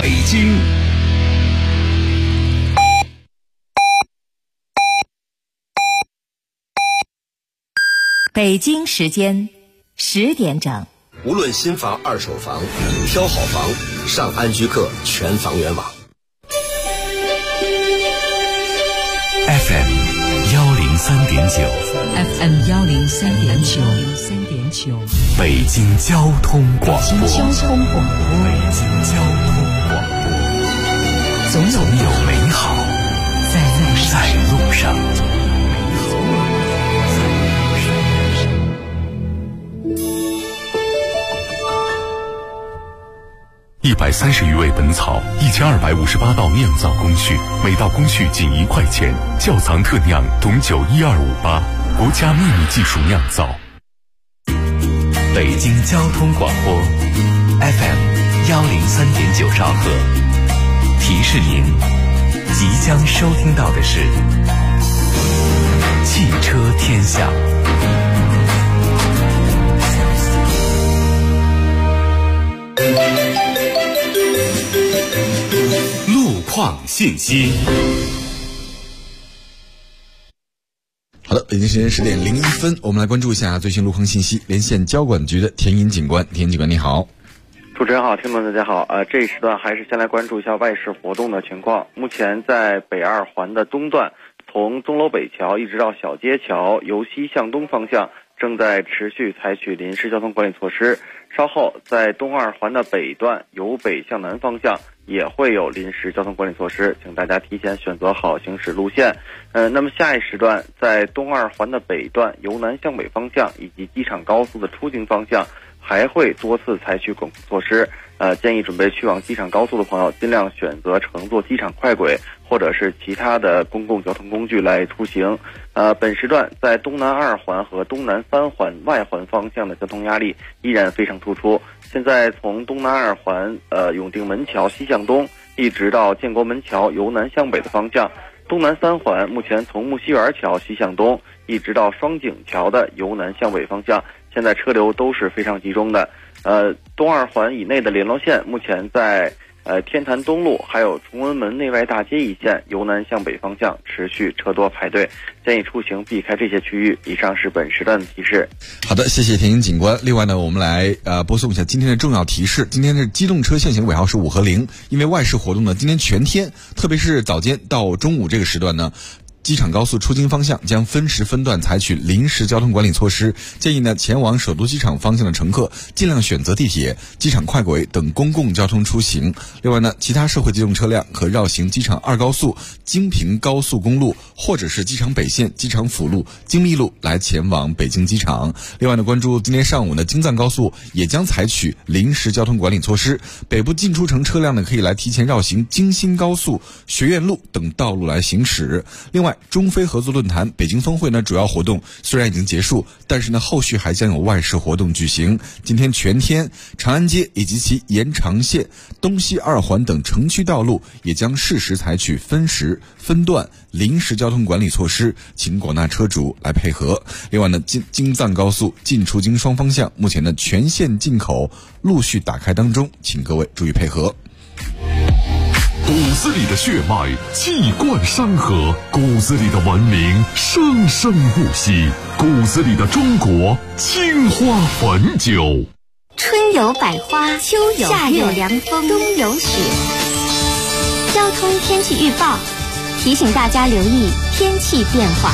京。 北京时间10点整。 无论新房、二手房，挑好房，上安居客全房源网。 FM 103.9， 北京交通广播，总有美好在路上。130余味本草，1258道酿造工序，每道工序仅1块钱。窖藏特酿董酒12588，国家秘密技术酿造。北京交通广播 FM 103.9兆赫，提示您即将收听到的是汽车天下。路况信息。 好的，北京时间10点01分，我们来关注一下最新路况信息。连线交管局的田银警官，田银警官你好。 主持人好，听众大家好。这一时段还是先来关注一下外事活动的情况。目前在北二环的东段，从钟楼北桥一直到小街桥，由西向东方向正在持续采取临时交通管理措施。稍后在东二环的北段，由北向南方向也会有临时交通管理措施，请大家提前选择好行驶路线。那么下一时段，在东二环的北段由南向北方向以及机场高速的出境方向，还会多次采取管控措施。建议准备去往机场高速的朋友，尽量选择乘坐机场快轨或者是其他的公共交通工具来出行。本时段在东南2环和东南3环外环方向的交通压力依然非常突出。现在从东南2环永定门桥西向东，一直到建国门桥由南向北的方向。东南3环目前从木樨园桥西向东，一直到双井桥的由南向北方向，现在车流都是非常集中的。东2环以内的联络线目前在天坛东路还有崇文门内外大街一线由南向北方向持续车多排队，建议出行避开这些区域。以上是本时段的提示。 好的，谢谢田银警官。另外呢，我们来播送一下今天的重要提示。今天是机动车限行尾号是5和0，因为外事活动呢，今天全天，特别是早间到中午这个时段呢，机场高速出京方向将分时分段采取临时交通管理措施，建议呢前往首都机场方向的乘客尽量选择地铁、机场快轨等公共交通出行。另外呢，其他社会机动车辆可绕行机场2高速、京平高速公路或者是机场北线、机场辅路、京密路来前往北京机场。另外呢，关注今天上午呢，京藏高速也将采取临时交通管理措施，北部进出城车辆呢可以来提前绕行京新高速、学院路等道路来行驶。另外，中非合作论坛北京峰会呢主要活动虽然已经结束，但是呢后续还将有外事活动举行。今天全天，长安街以及其延长线、东西2环等城区道路也将适时采取分时分段临时交通管理措施，请广大车主来配合。另外呢，京藏高速进出京双方向目前呢全线进口陆续打开当中，请各位注意配合。 骨子里的血脉气贯山河，骨子里的文明生生不息，骨子里的中国青花汾酒。 春有百花，秋有夏有凉风，冬有雪。交通天气预报提醒大家留意天气变化。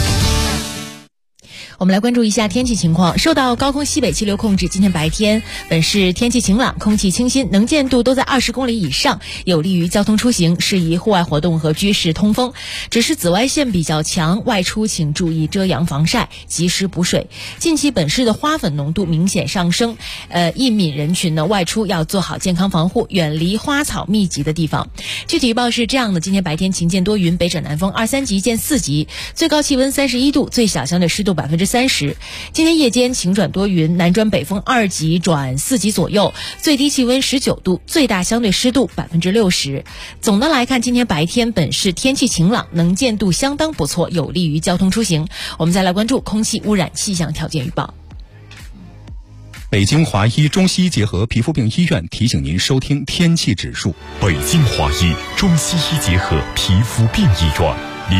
我们来关注一下天气情况。受到高空西北气流控制，今天白天本市天气晴朗，空气清新，能见度都在20公里以上，有利于交通出行，适宜户外活动和居室通风。只是紫外线比较强，外出请注意遮阳防晒，及时补水。近期本市的花粉浓度明显上升，易敏人群呢外出要做好健康防护，远离花草密集的地方。具体预报是这样的：今天白天晴见多云，北转南风2、3级见4级，最高气温31度，最小相对湿度30%。今天夜间晴转多云，南转北风2级转4级左右，最低气温19度，最大相对湿度60%。总的来看，今天白天本市天气晴朗，能见度相当不错，有利于交通出行。我们再来关注空气污染气象条件预报。 北京华医中西医结合皮肤病医院提醒您收听天气指数。 北京华医中西医结合皮肤病医院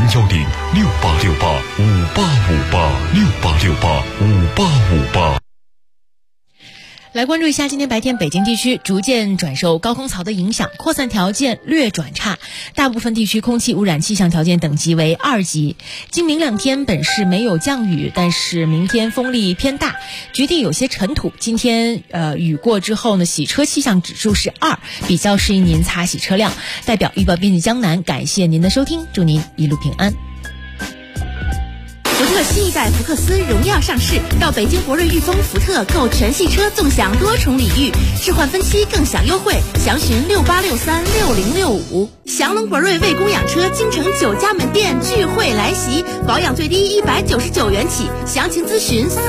，0106868585868685858。 来关注一下今天白天北京地区逐渐转受高空槽的影响，扩散条件略转差，大部分地区空气污染气象条件等级为2级。今明2天本市没有降雨，但是明天风力偏大，局地有些尘土。今天雨过之后呢，洗车气象指数是2，比较适应您擦洗车辆。代表预报编辑江南，感谢您的收听，祝您一路平安。 福特新一代福克斯荣耀上市，到北京博瑞裕丰福特购全系车纵享多重礼遇，置换分期更享优惠，详询68636065。祥龙博瑞为供养车京城9家门店聚会来袭，保养最低199元起，详情咨询40065580008。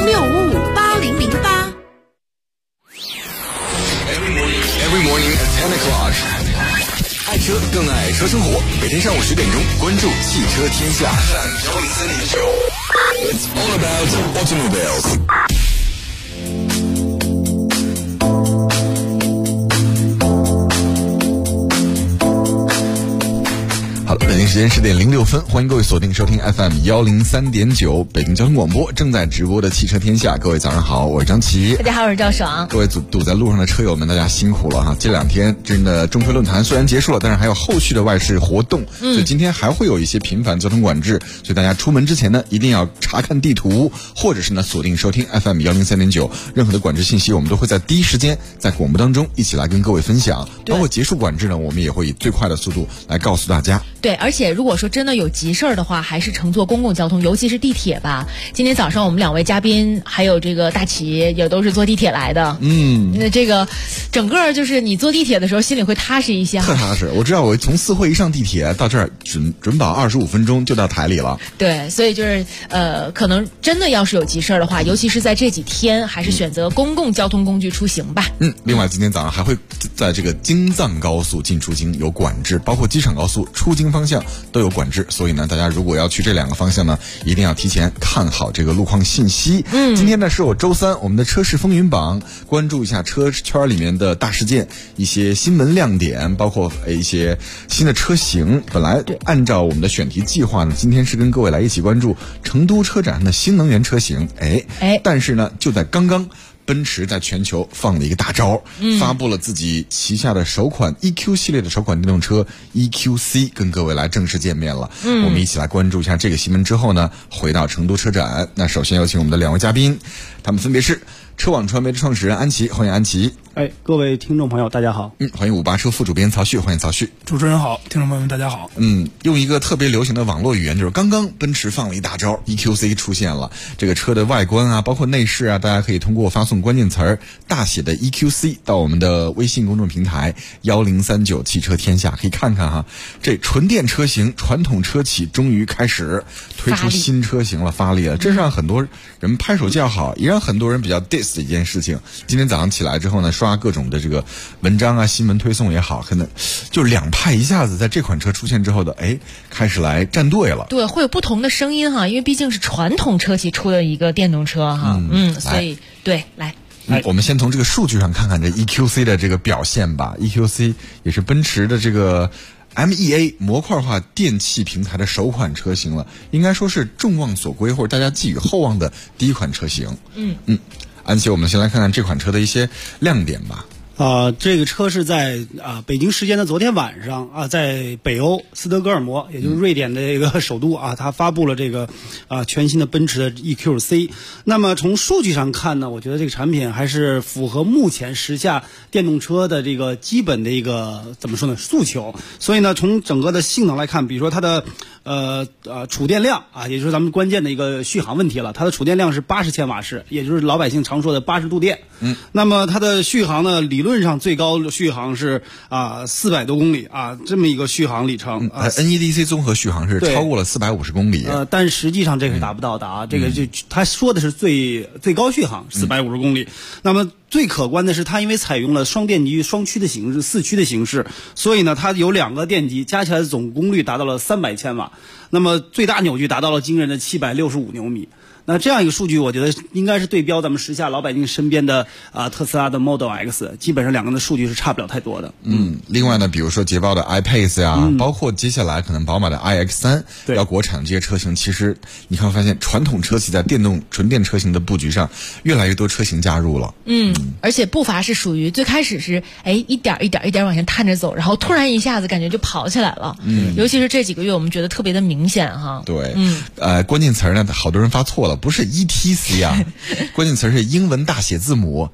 Every morning at 10 o'clock. 爱车更爱车生活，每天上午10点钟，关注汽车天下。It's all about automobiles. 好了，北京时间10点06分，欢迎各位锁定收听 FM103.9 北京交通广播正在直播的汽车天下。各位早上好，我是张琪。 大家好，我是赵爽。 各位堵在路上的车友们，大家辛苦了哈！这2天真的中非论坛虽然结束了，但是还有后续的外事活动，所以今天还会有一些频繁交通管制，所以大家出门之前呢，一定要查看地图，或者是呢锁定收听 FM103.9，任何的管制信息我们都会在第一时间在广播当中一起来跟各位分享，包括结束管制呢，我们也会以最快的速度来告诉大家。 对，而且如果说真的有急事儿的话，还是乘坐公共交通，尤其是地铁吧。今天早上我们2位嘉宾还有这个大齐也都是坐地铁来的。那这个整个就是你坐地铁的时候心里会踏实一些， 特踏实。我知道我从四惠一上地铁到这儿准保25分钟就到台里了。 对，所以就是可能真的要是有急事儿的话，尤其是在这几天，还是选择公共交通工具出行吧。 另外今天早上还会在这个京藏高速进出京有管制，包括机场高速出京方向都有管制，所以呢，大家如果要去这2个方向呢，一定要提前看好这个路况信息。今天呢是我周3，我们的车市风云榜，关注一下车圈里面的大事件，一些新闻亮点，包括一些新的车型。本来按照我们的选题计划呢，今天是跟各位来一起关注成都车展上的新能源车型。但是呢，就在刚刚，奔驰在全球放了一个大招，发布了自己旗下的首款 EQ 系列的首款电动车 EQC， 跟各位来正式见面了。我们一起来关注一下这个新闻之后呢，回到成都车展。那首先有请我们的2位嘉宾，他们分别是车网传媒的创始人安琪，欢迎安琪。 各位听众朋友大家好。 欢迎58车副主编曹旭，欢迎曹旭。 主持人好，听众朋友们大家好。 用一个特别流行的网络语言，就是刚刚奔驰放了一大招 ，EQC 出现了。这个车的外观啊，包括内饰啊，大家可以通过发送关键词儿大写的 EQC 到我们的微信公众平台1039汽车天下，可以看看哈。这纯电车型传统车企终于开始推出新车型了，发力了，这是让很多人拍手叫好，也让很多人比较 diss 的一件事情。今天早上起来之后呢，刷各种的这个文章啊、新闻推送也好，可能就是2派一下子在这款车出现之后的，开始来站队了。 对，会有不同的声音哈，因为毕竟是传统车企出的一个电动车哈。所以对，来。 我们先从这个数据上看看这 EQC 的这个表现吧。EQC 也是奔驰的这个 MEA 模块化电气平台的首款车型了，应该说是众望所归或者大家寄予厚望的第一款车型。安琪，我们先来看看这款车的一些亮点吧。 这个车是在北京时间的昨天晚上在北欧斯德哥尔摩，也就是瑞典的这个首都它发布了这个全新的奔驰的 EQC。那么从数据上看呢，我觉得这个产品还是符合目前时下电动车的这个基本的一个怎么说呢诉求。所以呢，从整个的性能来看，比如说它的储电量也就是咱们关键的一个续航问题了，它的储电量是80千瓦时，也就是老百姓常说的80度电。那么它的续航呢，理论上最高续航是400多公里这么一个续航里程。 NEDC 综合续航是超过了450公里。 但实际上这个是达不到的这个就他说的是最高续航450公里。那么最可观的是，它因为采用了双电机双驱的形式，4驱的形式，所以呢，它有2个电机加起来的总功率达到了300千瓦，那么最大扭矩达到了惊人的765牛米。 那这样一个数据，我觉得应该是对标咱们时下老百姓身边的特斯拉的 Model X， 基本上两个人的数据是差不了太多的。 另外呢，比如说捷豹的 iPace 呀，包括接下来可能宝马的 iX3要国产这些车型，其实你看会发现传统车企在纯电车型的布局上，越来越多车型加入了。 而且步伐是属于最开始是一点一点往前探着走，然后突然一下子感觉就跑起来了。尤其是这几个月，我们觉得特别的明显哈。 对，关键词呢，好多人发错了，不是 ETC 啊，关键词是英文大写字母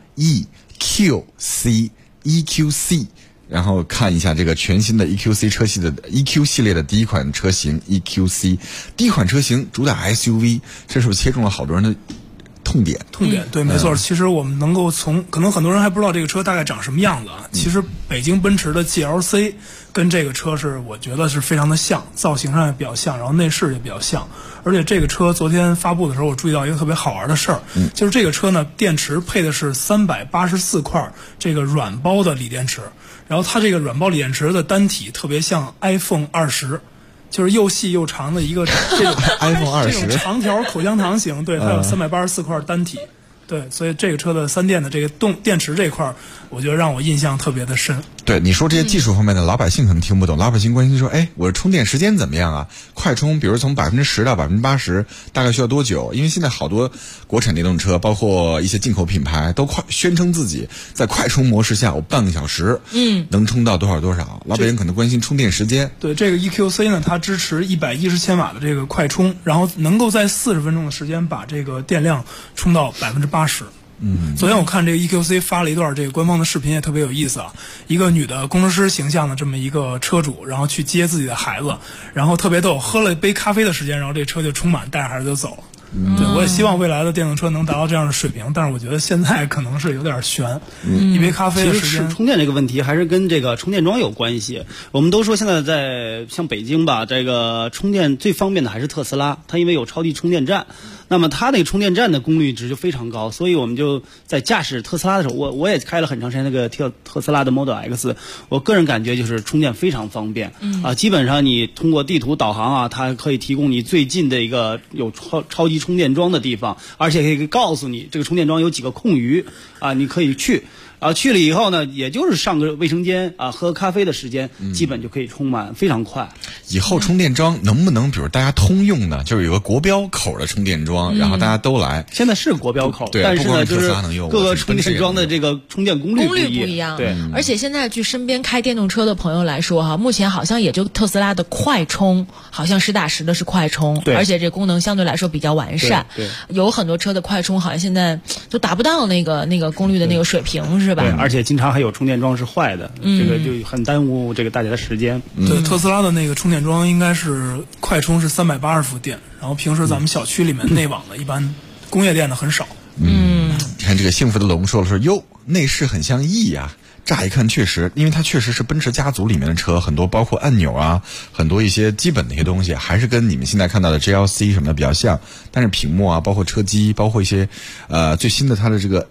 EQC。然后看一下这个全新的 EQC 车系的 EQ 系列的第一款车型 EQC， 第一款车型主打 SUV， 这是不是切中了好多人的痛点？ 对，没错。其实我们能够可能很多人还不知道这个车大概长什么样子啊。其实北京奔驰的 GLC 跟这个车我觉得是非常的像，造型上也比较像，然后内饰也比较像。而且这个车昨天发布的时候，我注意到一个特别好玩的事儿，就是这个车呢，电池配的是384块这个软包的锂电池，然后它这个软包锂电池的单体特别像 iPhone 20。就是又细又长的一个这种 iPhone 20 这种长条口香糖型，对，它有384块单体，对，所以这个车的3电的这个电池这块，我觉得让我印象特别的深。 对，你说这些技术方面的，老百姓可能听不懂，老百姓关心说，我的充电时间怎么样啊？快充，比如从10%到80%，大概需要多久？因为现在好多国产电动车，包括一些进口品牌，都宣称自己在快充模式下，我半个小时，能充到多少，老百姓可能关心充电时间。 对，这个 EQC 呢，它支持110千瓦的这个快充，然后能够在40分钟的时间把这个电量充到80%。昨天我看这个 EQC 发了一段这个官方的视频，也特别有意思啊。一个女的工程师形象的这么一个车主，然后去接自己的孩子，然后特别逗，喝了一杯咖啡的时间，然后这车就充满，带着孩子就走了。对，我也希望未来的电动车能达到这样的水平，但是我觉得现在可能是有点悬。一杯咖啡的时间， 其实充电这个问题还是跟这个充电桩有关系。我们都说现在在像北京吧，这个充电最方便的还是特斯拉，它因为有超级充电站。那么它那个充电站的功率值就非常高，所以我们就在驾驶特斯拉的时候，我也开了很长时间那个特斯拉的 Model X， 我个人感觉就是充电非常方便。基本上你通过地图导航啊，它可以提供你最近的一个有超级充电桩的地方，而且可以告诉你这个充电桩有几个空余啊，你可以去。去了以后呢，也就是上个卫生间啊，喝咖啡的时间，基本就可以充满，非常快。 以后充电桩能不能，比如大家通用呢？就是有个国标口的充电桩，然后大家都来。 现在是国标口， 对， 但是呢，就是各个充电桩的这个充电功率不一样。 对， 而且现在据身边开电动车的朋友来说哈，目前好像也就特斯拉的快充，好像实打实的是快充，而且这功能相对来说比较完善。 对， 有很多车的快充好像现在都达不到那个功率的那个水平，是吧？ 对，而且经常还有充电桩是坏的，这个就很耽误这个大家的时间。 对，特斯拉的那个充电桩应该是快充是380伏电，然后平时咱们小区里面内网的一般工业电的很少。 你看这个幸福的龙说了，哟，内饰很像 E 呀。乍一看确实，因为它确实是奔驰家族里面的车，很多包括按钮啊，很多一些基本的一些东西，还是跟你们现在看到的 GLC 什么的比较像。但是屏幕啊，包括车机，包括一些最新的它的这个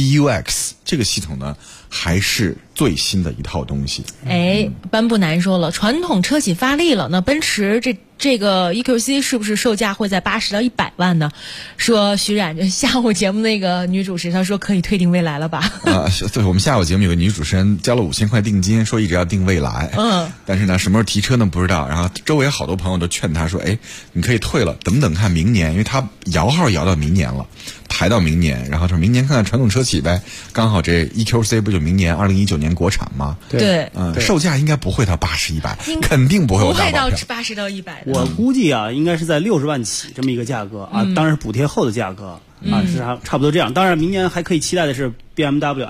MBUX 这个系统呢，还是最新的一套东西。 班布南说了，传统车企发力了，那奔驰这个 EQC 是不是售价会在80到100万呢？说徐冉下午节目那个女主持，她说可以退订蔚来了吧？ 对，我们下午节目有个女主持人交了5000块定金，说一直要订蔚来。但是呢，什么时候提车呢？不知道。然后周围好多朋友都劝她说，你可以退了，等看明年，因为她摇号摇到明年了，排到明年，然后说明年看看传统车企呗。刚好这 EQC 不就明年2019年国产吗？ 对， 售价应该不会到80、100，肯定不会有大保票。 不会到80到100的。 我估计啊，应该是在60万起这么一个价格啊，当然是补贴后的价格啊，是差不多这样。当然，明年还可以期待的是 BMW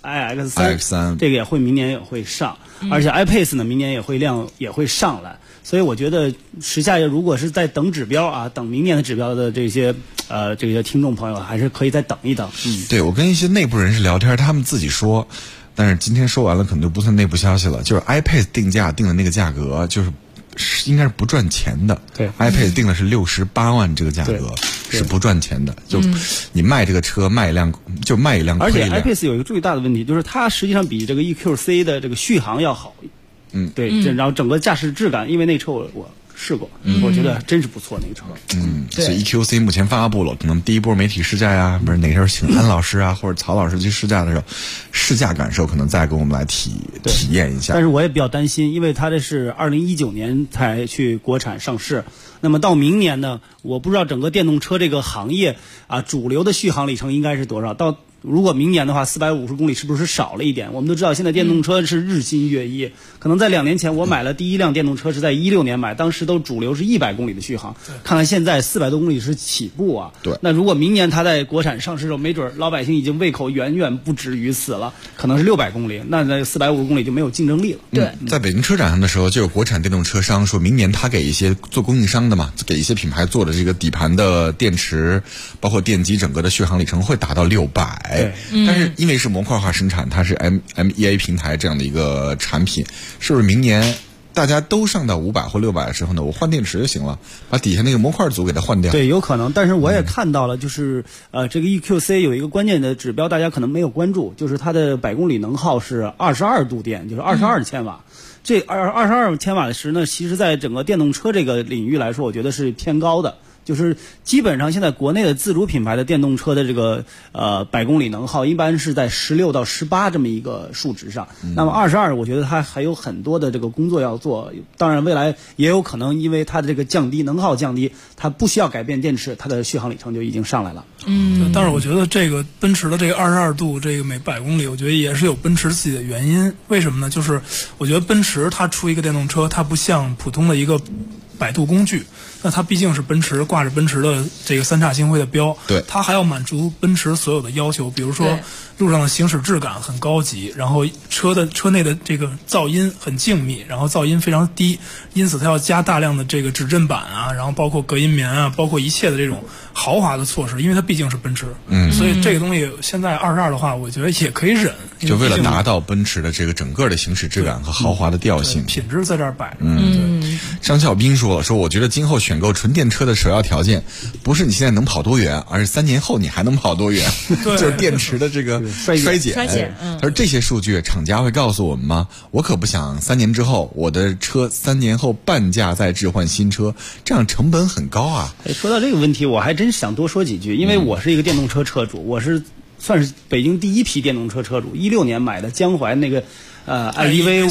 iX3，这个也会明年也会上，而且 iPace 呢，明年也会上来。所以我觉得时下如果是在等指标啊，等明年的指标的这些听众朋友，还是可以再等一等。 对，我跟一些内部人士聊天，他们自己说，但是今天说完了，可能就不算内部消息了。就是 iPace 定价定的那个价格，就是应该是不赚钱的。 对 ，iPace 定的是68万这个价格，是不赚钱的。就你卖这个车卖一辆亏一辆。 而且 iPace 有一个最大的问题，就是它实际上比这个 EQC 的这个续航要好。对，然后整个驾驶质感，因为那车我试过，我觉得真是不错那个车。 所以 EQC 目前发布了，可能第一波媒体试驾呀，不是哪时候请安老师啊或者曹老师去试驾的时候，试驾感受可能再给我们来体验一下。 但是我也比较担心，因为它这是2019年才去国产上市，那么到明年呢，我不知道整个电动车这个行业啊，主流的续航里程应该是多少？如果明年的话，450公里是不是少了一点？我们都知道现在电动车是日新月异，可能在2年前我买了第一辆电动车是在16年买，当时都主流是100公里的续航，看看现在400多公里是起步啊。 对。 那如果明年它在国产上市的时候，没准老百姓已经胃口远远不止于此了，可能是600公里，那450公里就没有竞争力了。 对。 在北京车展上的时候，就有国产电动车商说明年他给一些做供应商的嘛，给一些品牌做的这个底盘的电池，包括电机整个的续航里程会达到600。 对。 但是因为是模块化生产，它是 MEA 平台这样的一个产品，是不是明年大家都上到500或600的时候呢，我换电池就行了，把底下那个模块组给它换掉？ 对，有可能。但是我也看到了，就是这个 EQC 有一个关键的指标，大家可能没有关注，就是它的百公里能耗是22度电，就是22千瓦。这22千瓦的时呢，其实在整个电动车这个领域来说，我觉得是偏高的。就是基本上现在国内的自主品牌的电动车的这个百公里能耗一般是在16到18这么一个数值上。那么22，我觉得它还有很多的这个工作要做。当然，未来也有可能因为它的这个降低能耗降低，它不需要改变电池，它的续航里程就已经上来了。 但是我觉得这个奔驰的这个22度这个每100公里，我觉得也是有奔驰自己的原因。为什么呢？就是我觉得奔驰它出一个电动车，它不像普通的一个摆渡工具，那它毕竟是奔驰，挂着奔驰的这个3叉星辉的标， 对， 它还要满足奔驰所有的要求，比如说路上的行驶质感很高级，然后车内的这个噪音很静谧，然后噪音非常低，因此它要加大量的这个止震板啊，然后包括隔音棉啊，包括一切的这种豪华的措施，因为它毕竟是奔驰，所以这个东西现在22的话，我觉得也可以忍， 就为了达到奔驰的这个整个的行驶质感和豪华的调性， 品质在这儿摆着。 张小兵说了，说我觉得今后选购纯电车的首要条件，不是你现在能跑多远，而是3年后你还能跑多远，就是电池的这个衰减。他说这些数据厂家会告诉我们吗？我可不想3年之后我的车3年后半价再置换新车，这样成本很高啊。 说到这个问题，我还真想多说几句，因为我是一个电动车车主，我是算是北京第一批电动车车主，16年买的江淮那个iEV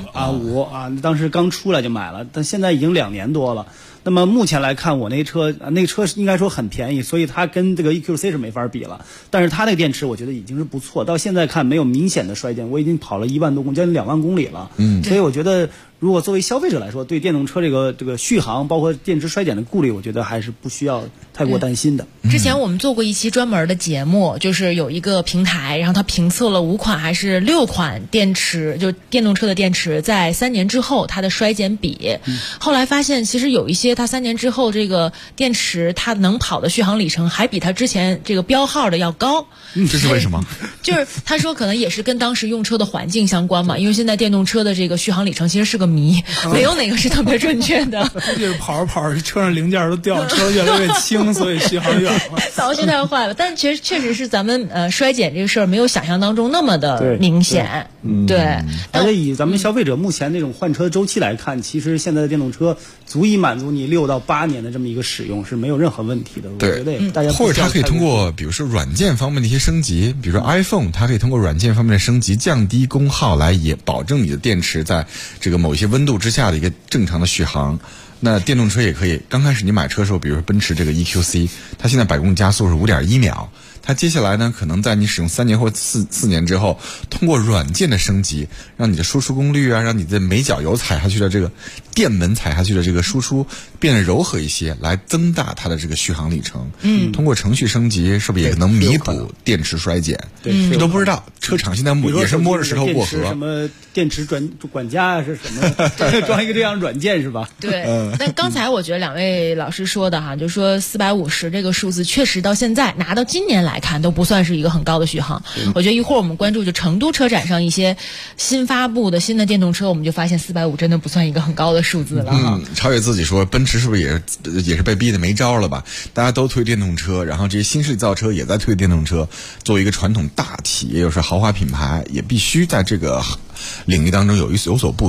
5啊，当时刚出来就买了，但现在已经2年多了。那么目前来看，我那车应该说很便宜，所以它跟这个 EQC 是没法比了。但是它那个电池我觉得已经是不错，到现在看没有明显的衰减，我已经跑了1万多公里，将近2万公里了。所以我觉得，如果作为消费者来说，对电动车这个续航，包括电池衰减的顾虑，我觉得还是不需要太过担心的。 之前我们做过一期专门的节目，就是有一个平台，然后它评测了5款还是6款电池，就电动车的电池在3年之后它的衰减比。后来发现，其实有一些它3年之后这个电池它能跑的续航里程还比它之前这个标号的要高。 这是为什么？ 就是他说可能也是跟当时用车的环境相关嘛，因为现在电动车的这个续航里程其实是个谜，没有哪个是特别准确的。 就是跑着跑着，车上零件都掉，车越来越轻，所以续航远了， 早就太坏了。但确实是咱们衰减这个事儿没有想象当中那么的明显。对， 而且以咱们消费者目前这种换车周期来看，其实现在的电动车足以满足你6到8年的这么一个使用，是没有任何问题的。 对， 我觉得大家或者它可以通过比如说软件方面的一些升级，比如说 iPhone， 它可以通过软件方面的升级，降低功耗来也保证你的电池在这个某一些温度之下的一个正常的续航。那电动车也可以，刚开始你买车的时候，比如说奔驰这个 EQC， 它现在百公里加速是5.1秒，它接下来呢，可能在你使用3年或4年之后，通过软件的升级，让你的输出功率啊，让你的每脚油踩下去的这个电门踩下去的这个输出变得柔和一些，来增大它的这个续航里程。通过程序升级，是不是也能弥补电池衰减？ 对， 这都不知道。车厂现在也是摸着石头过河。 什么电池管家啊，是什么？装一个这样软件是吧？ 对。但刚才我觉得2位老师说的哈，就说450这个数字，确实到现在拿到今年来看都不算是一个很高的续航。我觉得一会儿我们关注就成都车展上一些新发布的新的电动车，我们就发现450真的不算一个很高的数字了哈。 超越自己说，奔驰是不是也是被逼得没招了吧？大家都推电动车，然后这些新势力造车也在推电动车。作为一个传统大企业，又是豪华品牌，也必须在这个领域当中有所布局。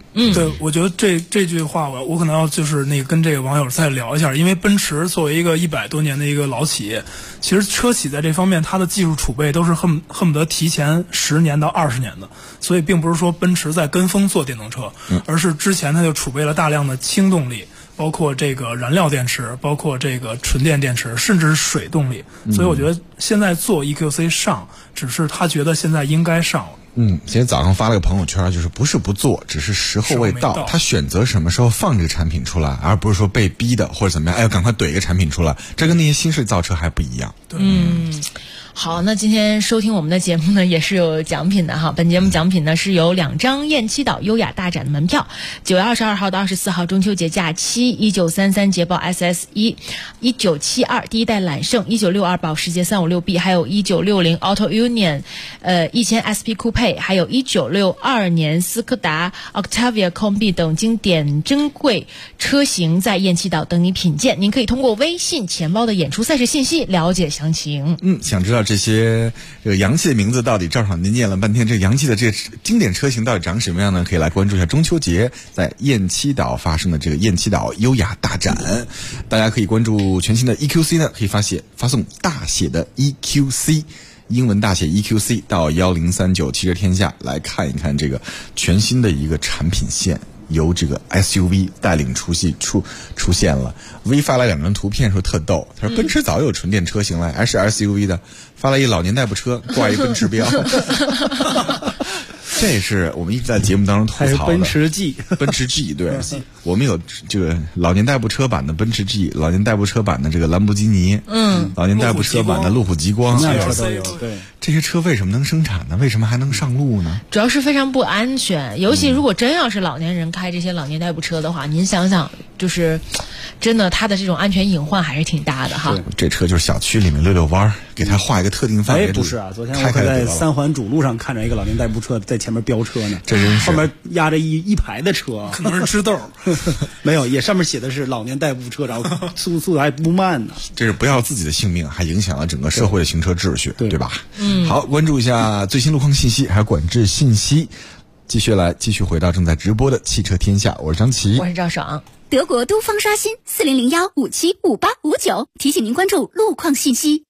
对，我觉得这句话我可能要就是跟这个网友再聊一下，因为奔驰作为一个100多年的一个老企业，其实车企在这方面它的技术储备都是恨不得提前10年到20年的，所以并不是说奔驰在跟风做电动车，而是之前它就储备了大量的轻动力，包括这个燃料电池，包括这个纯电电池，甚至是水动力。所以我觉得现在做 EQC 上，只是他觉得现在应该上了。 今天早上发了个朋友圈，就是不是不做，只是时候未到。他选择什么时候放这个产品出来，而不是说被逼的或者怎么样，哎，赶快怼一个产品出来，这跟那些新式造车还不一样。 好，那今天收听我们的节目呢，也是有奖品的哈。本节目奖品呢是有2张雁栖岛优雅大展的门票，9月22号到24号中秋节假期，1933捷豹 SS1，1972第一代揽胜，1962保时捷 356B， 还有1960 Auto Union1000 SP Coupe， 还有1962年斯柯达 Octavia Combi 等经典珍贵车型在雁栖岛等你品鉴。您可以通过微信钱包的演出赛事信息了解详情。 想知道这些这个洋气的名字到底赵爽您念了半天，这洋气的这经典车型到底长什么样呢？可以来关注一下中秋节在雁栖岛发生的这个雁栖岛优雅大展。大家可以关注全新的 EQC 呢，可以发送大写的 EQC， 英文大写 EQC 到1039汽车天下来看一看这个全新的一个产品线。由这个 SUV 带领出现了。V 发来2张图片说特逗，他说奔驰早有纯电车型了，还是 SUV 的，发了一老年代步车，挂一奔驰标。这是我们一直在节目当中吐槽的。 还有奔驰 G， 奔驰 G 对，我们有这个老年代步车版的奔驰 G， 老年代步车版的这个兰博基尼，老年代步车版的路虎极光， 那车都有。对， 这些车为什么能生产呢？为什么还能上路呢？ 主要是非常不安全，尤其如果真要是老年人开这些老年代步车的话，您想想，就是真的它的这种安全隐患还是挺大的哈。 这车就是小区里面溜溜弯，给它画一个特定范围。 不是啊，昨天我在3环主路上看着一个老年代步车在前面飙车呢， 这真是后面压着一排的车， 可能是吃豆。 没有，也上面写的是老年代步车，然后速度还不慢呢。 这是不要自己的性命，还影响了整个社会的行车秩序，对吧？好，关注一下最新路况信息，还有管制信息。继续回到正在直播的汽车天下，我是张琪， 我是赵爽。 德国东方刷新4001575859，提醒您关注路况信息。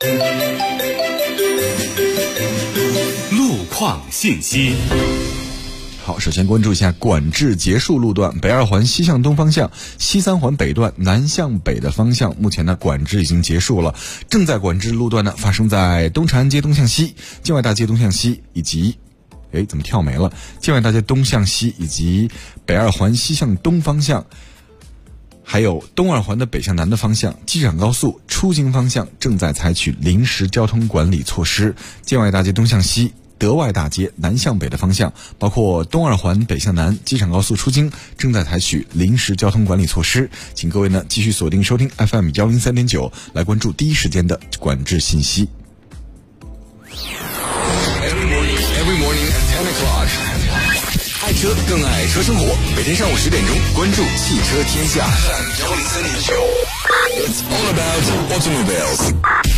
路况信息。 好，首先关注一下管制结束路段，北2环西向东方向、西3环北段南向北的方向，目前呢管制已经结束了。正在管制路段呢发生在东长安街东向西、建外大街东向西以及怎么跳没了？建外大街东向西以及北2环西向东方向，还有东2环的北向南的方向，机场高速出京方向正在采取临时交通管理措施。建外大街东向西、德外大街南向北的方向，包括东2环北向南、机场高速出京正在采取临时交通管理措施。请各位呢继续锁定收听 FM 103.9，来关注第一时间的管制信息。 Every morning at 10 o'clock， 爱车更爱车生活。每天上午10点钟，关注汽车天下。It's all about automobiles。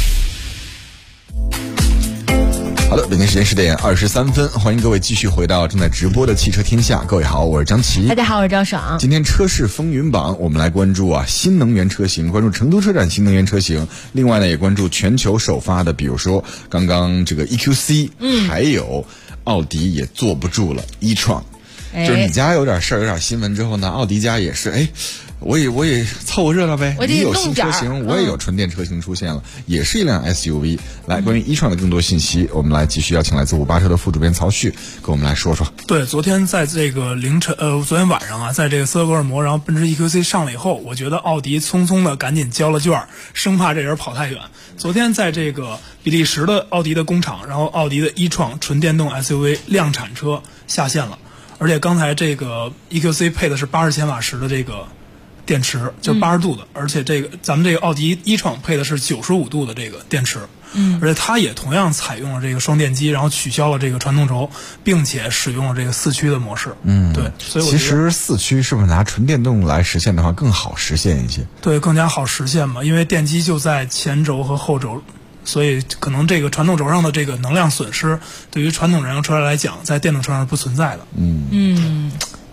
好的，北京时间10点23分，欢迎各位继续回到正在直播的汽车天下。各位好，我是张琪。 大家好，我是赵爽。 今天车市风云榜，我们来关注新能源车型，关注成都车展新能源车型。另外呢，也关注全球首发的，比如说刚刚这个 EQC，还有奥迪也坐不住了e-tron。就是你家有点事儿，有点新闻之后呢，奥迪家也是我也凑合热闹呗。你有新车型，我也有纯电车型出现了，也是一辆 SUV。来，关于e-tron的更多信息，我们来继续邀请来自58车的副主编曹旭跟我们来说说。 对，昨天在这个昨天晚上在这个斯德哥尔摩，然后奔驰 EQC 上了以后，我觉得奥迪匆匆的赶紧交了卷，生怕这人跑太远。昨天在这个比利时的奥迪的工厂，然后奥迪的e-tron纯电动 SUV 量产车下线了。而且刚才这个 EQC 配的是80千瓦时的这个电池，就80度的，而且咱们这个奥迪e-tron配的是95度的这个电池，而且它也同样采用了这个双电机，然后取消了这个传动轴，并且使用了这个4驱的模式。对，所以我觉得其实4驱是不是拿纯电动来实现的话更好实现一些？ 对，更加好实现嘛，因为电机就在前轴和后轴。所以可能这个传动轴上的这个能量损失，对于传统燃油车来讲，在电动车上是不存在的。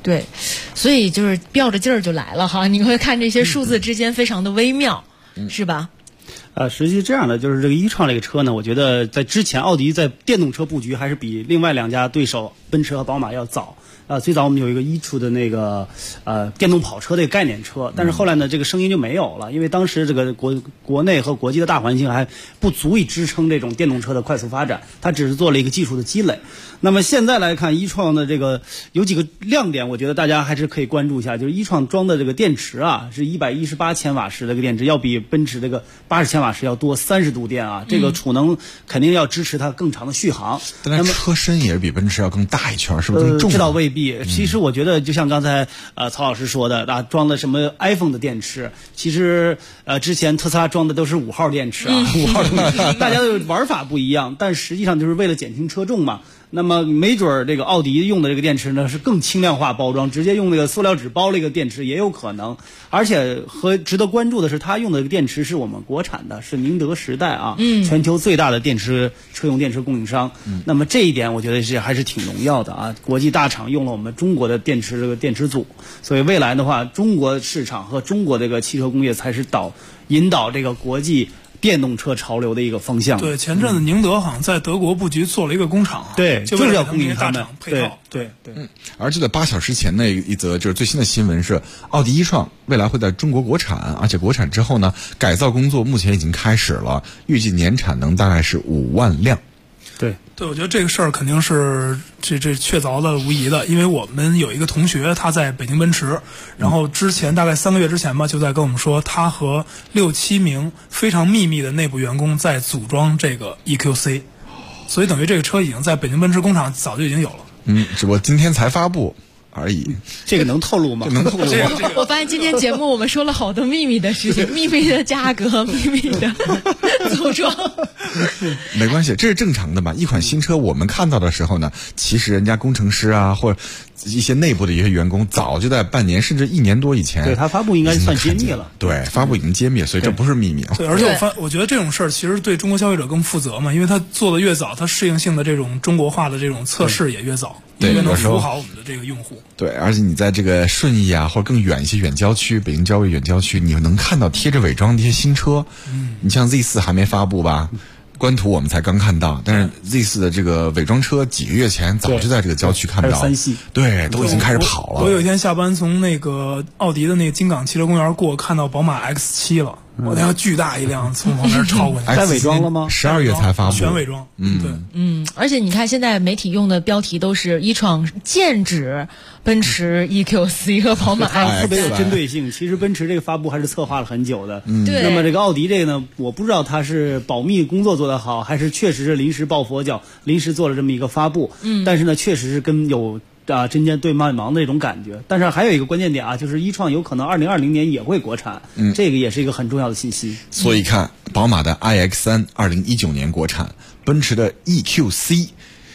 对，所以就是吊着劲儿就来了哈。你会看这些数字之间非常的微妙，是吧？ 实际这样的，就是这个e-tron这个车呢，我觉得在之前奥迪在电动车布局还是比另外两家对手奔驰和宝马要早。最早我们有一个e-tron的那个电动跑车的概念车，但是后来呢，这个声音就没有了，因为当时这个国内和国际的大环境还不足以支撑这种电动车的快速发展，它只是做了一个技术的积累。那么现在来看e-tron的这个有几个亮点，我觉得大家还是可以关注一下，就是e-tron装的这个电池啊，是118千瓦时的一个电池，要比奔驰这个80千瓦时要多30度电啊，这个储能肯定要支持它更长的续航。 但是车身也是比奔驰要更大一圈，是不是更重？ 这倒未必。其实我觉得就像刚才曹老师说的装的什么 iPhone 的电池，其实之前特斯拉装的都是5号电池啊，5号电池，大家的玩法不一样，但实际上就是为了减轻车重嘛。那么没准这个奥迪用的这个电池呢是更轻量化包装，直接用那个塑料纸包了一个电池也有可能。而且值得关注的是，它用的这个电池是我们国产的，是宁德时代啊，全球最大的车用电池供应商。那么这一点我觉得还是挺荣耀的啊，国际大厂用了我们中国的电池组，所以未来的话，中国市场和中国这个汽车工业才是引导这个国际电动车潮流的一个方向。 对，前阵子宁德好像在德国布局做了一个工厂， 对， 就是要供应大厂配套。 对。 而就在8小时前的一则就是最新的新闻是，奥迪e-tron未来会在中国国产，而且国产之后呢，改造工作目前已经开始了，预计年产能大概是5万辆。 对， 我觉得这个事儿肯定是这确凿的无疑的，因为我们有一个同学他在北京奔驰，然后之前大概3个月之前吧，就在跟我们说他和6-7名非常秘密的内部员工在组装这个 EQC， 所以等于这个车已经在北京奔驰工厂早就已经有了。 只不过今天才发布而已。 这个能透露吗？ 能透露吗？ 我发现今天节目我们说了好多秘密的事情，秘密的价格，秘密的组装。 没关系，这是正常的嘛。一款新车我们看到的时候呢，其实人家工程师啊，或者一些内部的一些员工，早就在半年甚至1年多以前， 对它发布应该算揭秘了。 对，发布已经揭秘，所以这不是秘密啊。 对，而且我觉得这种事儿其实对中国消费者更负责嘛，因为它做的越早，它适应性的这种中国化的这种测试也越早。 对， 能服务好我们的这个用户。 对，而且你在这个顺义啊，或者更远一些远郊区，北京郊外远郊区，你能看到贴着伪装的一些新车。你像 Z4 还没发布吧？官图我们才刚看到，但是 Z4 的这个伪装车几个月前早就在这个郊区看到， 还有3系， 对，都已经开始跑了。 我有一天下班从那个奥迪的那个金港汽车公园过，看到宝马 X7 了。我那辆巨大一辆从旁边超过去， 在伪装了吗 ？12月才发布， 全伪装。对， 而且你看现在媒体用的标题都是e-tron剑指奔驰 EQC 和宝马 X， 特别有针对性。其实奔驰这个发布还是策划了很久的。 对。 那么这个奥迪这个呢，我不知道它是保密工作做得好，还是确实是临时抱佛脚，临时做了这么一个发布。但是呢，确实是跟有针尖对麦芒的这种感觉。但是还有一个关键点啊，就是e-tron有可能2020年也会国产，这个也是一个很重要的信息。 所以看宝马的 iX3 2019年国产，奔驰的 EQC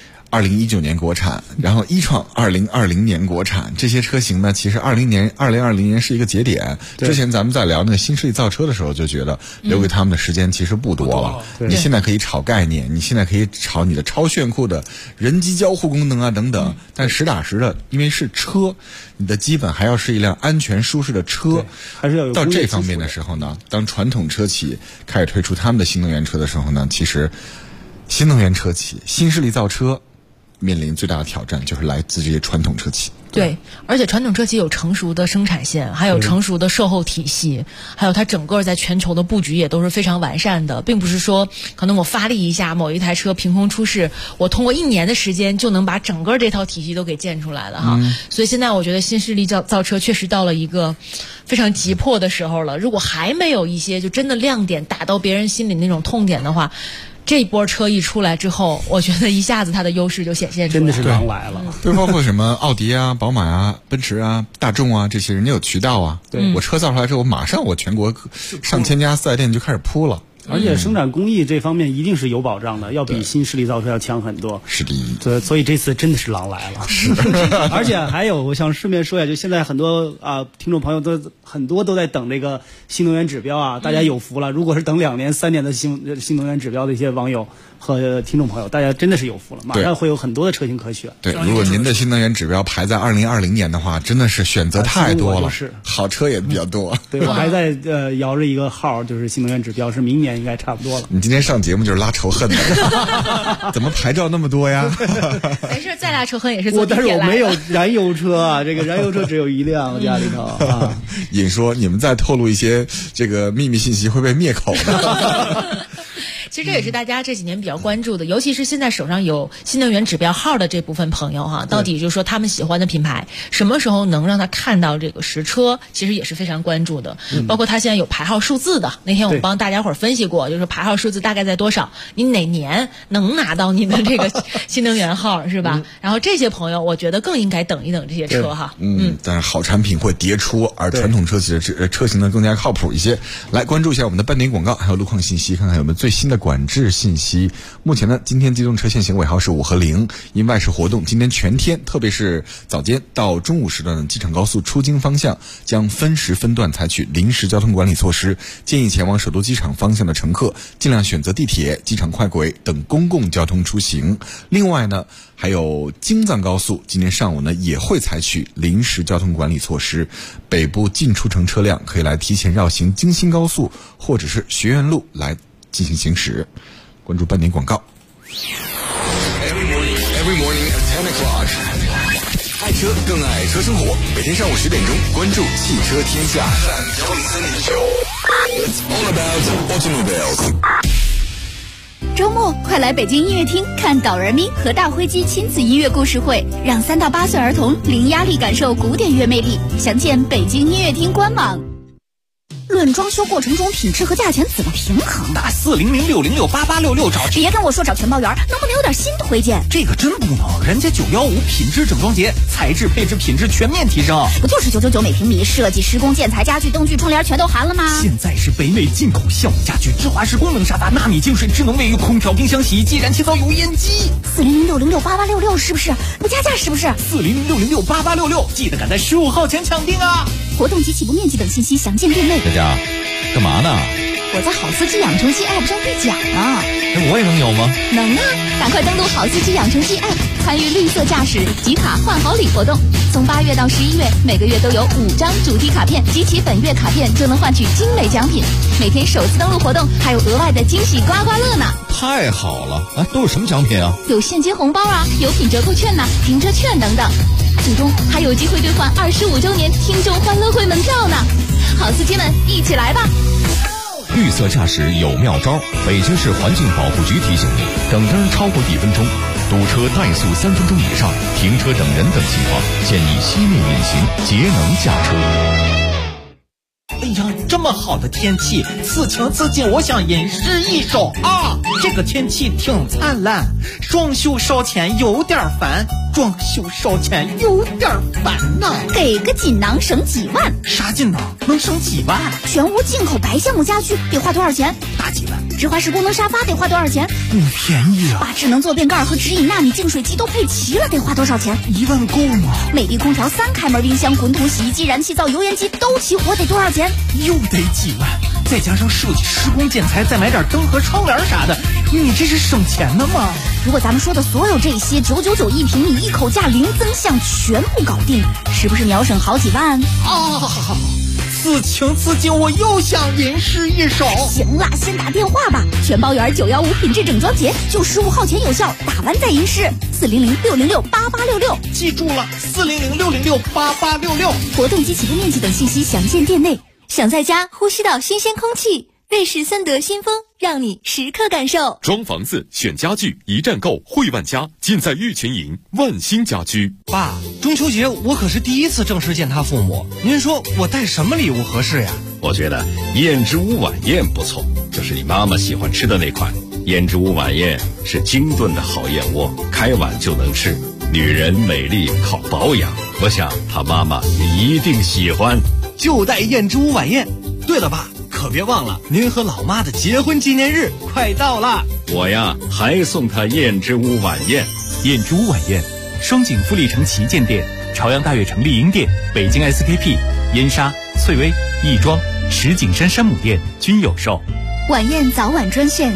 2019年国产，然后e-tron2020年国产，这些车型呢，其实2020年是一个节点。之前咱们在聊那个新势力造车的时候，就觉得留给他们的时间其实不多了。你现在可以炒概念，你现在可以炒你的超炫酷的人机交互功能啊等等，但实打实的，因为是车，你的基本还要是一辆安全舒适的车， 还是要有到这方面的时候呢，当传统车企开始推出他们的新能源车的时候呢，其实新能源车企、新势力造车面临最大的挑战就是来自这些传统车企。 对，而且传统车企有成熟的生产线，还有成熟的售后体系，还有它整个在全球的布局也都是非常完善的，并不是说可能我发力一下某一台车凭空出世，我通过1年的时间就能把整个这套体系都给建出来了哈。所以现在我觉得新势力造车确实到了一个非常急迫的时候了。如果还没有一些就真的亮点打到别人心里那种痛点的话，这一波车一出来之后，我觉得一下子它的优势就显现出来了， 真的是狼来了。 就包括什么奥迪啊、宝马啊、奔驰啊、大众啊这些，人家有渠道啊。 对， 我车造出来之后，马上我全国上千家4S店就开始铺了。 而且生产工艺这方面一定是有保障的，要比新势力造车要强很多。 是的。 对，所以这次真的是狼来了。 是。 而且还有，我想顺便说一下，就现在很多听众朋友很多都在等这个新能源指标啊，大家有福了。如果是等2年、3年的新能源指标的一些网友， 和听众朋友，大家真的是有福了，马上会有很多的车型可选。 对，如果您的新能源指标排在2020年的话，真的是选择太多了，好车也比较多。 对，我还在摇着一个号，就是新能源指标是明年应该差不多了。 你今天上节目就是拉仇恨的，怎么牌照那么多呀？ 没事，再拉仇恨也是坐地铁来的。 但是我没有燃油车啊，这个燃油车只有一辆家里头啊。 尹说你们再透露一些这个秘密信息会被灭口的。 其实这也是大家这几年比较关注的，尤其是现在手上有新能源指标号的这部分朋友哈，到底就是说他们喜欢的品牌什么时候能让他看到这个实车，其实也是非常关注的。包括他现在有牌号数字的，那天我们帮大家伙儿分析过，就是牌号数字大概在多少，你哪年能拿到你的这个新能源号是吧？然后这些朋友我觉得更应该等一等这些车哈。 但是好产品会迭出，而传统车型呢更加靠谱一些。来关注一下我们的半点广告，还有路况信息，看看有没有最新的管制信息。目前呢，今天机动车限行尾号是5和0，因外事活动，今天全天，特别是早间到中午时段的机场高速出京方向将分时分段采取临时交通管理措施，建议前往首都机场方向的乘客尽量选择地铁、机场快轨等公共交通出行。另外呢，还有京藏高速今天上午呢也会采取临时交通管理措施，北部进出城车辆可以来提前绕行京新高速或者是学院路来进行行驶。关注半点广告。 Every morning at 10 o'clock， 爱车更爱车生活，每天上午10点钟关注汽车天下。It's all about automobiles。 周末快来北京音乐厅看导人咪和大灰鸡亲子音乐故事会，让3到8岁儿童零压力感受古典乐魅力。详见北京音乐厅官网。论装修过程中品质和价钱怎么平衡？ 打400-606-8866找。 别跟我说找全包圆，能不能有点新推荐？ 这个真不能，人家915品质整装节，材质配置品质全面提升。 不就是999每平米，设计、施工、建材、家具、灯具、窗帘全都含了吗？ 现在是北美进口项目家具，芝华士功能沙发，纳米净水、智能卫浴、空调、冰箱、洗衣机、燃气灶、油烟机。 400-606-8866是不是？不加价是不是 ？400-606-8866，记得赶在15号前抢定啊！ 活动及起步面积等信息详见店内。 大家干嘛呢？ 我在好司机养成系 App 上兑奖呢。 那我也能有吗？ 能啊！赶快登录好司机养成系 App， 参与绿色驾驶集卡换好礼活动。从8月到11月，每个月都有5张主题卡片，集齐本月卡片就能换取精美奖品。每天首次登录活动还有额外的惊喜刮刮乐呢！ 太好了！哎，都有什么奖品啊？ 有现金红包啊，有品折扣券呐、停车券等等。最终还有机会兑换25周年听众欢乐会门票呢！好司机们，一起来吧！ 绿色驾驶有妙招，北京市环境保护局提醒你：等灯超过1分钟，堵车怠速3分钟以上，停车等人等情况，建议熄灭引擎，节能驾车。 哎呀，这么好的天气，此情此景，我想吟诗一首啊！这个天气挺灿烂，装修烧钱有点烦，装修烧钱有点烦呐。 给个锦囊省几万？ 啥锦囊？能省几万？ 全屋进口白橡木家具得花多少钱？ 大几万。 芝华士功能沙发得花多少钱？ 便宜啊！ 把智能坐便盖和直饮纳米净水机都配齐了，得花多少钱 ？1万够吗？ 美的空调、3开门冰箱、滚筒洗衣机、燃气灶、油烟机都齐活，得多少钱？ 又得几万，再加上设计、施工、建材，再买点灯和窗帘啥的，你这是省钱的吗？ 如果咱们说的所有这些999一平米，一口价零增项，全部搞定，是不是秒省好几万？ 此情此景，我又想吟诗一首。 行了，先打电话吧。全包圆915品质整装节，就15号前有效，打完再吟诗。400-606-8866， 记住了，400-606-8866。 活动及起步面积等信息详见店内。想在家呼吸到新鲜空气，瑞士森德新风让你时刻感受。 装房子选家具一站购汇万家，尽在玉泉营万兴家居。 爸，中秋节我可是第一次正式见他父母，您说我带什么礼物合适呀？ 我觉得燕之屋晚宴不错，就是你妈妈喜欢吃的那款。燕之屋晚宴是精炖的好燕窝，开碗就能吃。女人美丽靠保养，我想她妈妈也一定喜欢。 就带燕之屋晚宴。对了，爸，可别忘了您和老妈的结婚纪念日快到了。 我呀，还送她燕之屋晚宴。 燕之屋晚宴，双井富力城旗舰店、朝阳大悦城丽婴店、北京 SKP、燕莎、翠微、亦庄、石景山山姆店均有售。 晚宴早晚专线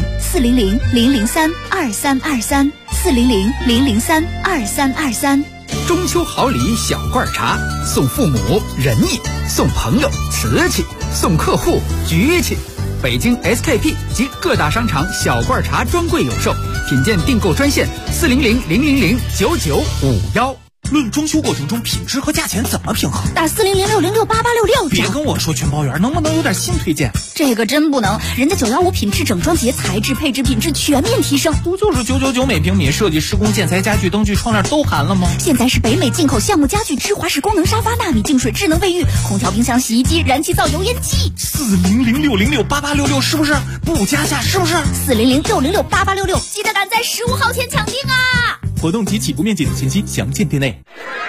400-003-2323，400-003-2323。 中秋好礼小罐茶，送父母仁义，送朋友瓷器，送客户局气。北京 SKP 及各大商场小罐茶专柜有售，品鉴订购专线400-000-9951。 论装修过程中品质和价钱怎么平衡？ 打400-606-8866。 别跟我说全包圆，能不能有点新推荐？ 这个真不能，人家915品质整装节，材质配置品质全面提升。 不就是999每平米，设计施工建材家具灯具窗帘都含了吗？ 现在是北美进口项目家具，芝华士功能沙发，纳米净水智能卫浴，空调冰箱洗衣机，燃气灶油烟机。 400-606-8866是不是？不加价是不是 ？400-606-8866，记得赶在15号前抢订啊！ 活动及起步面积等信息详见店内。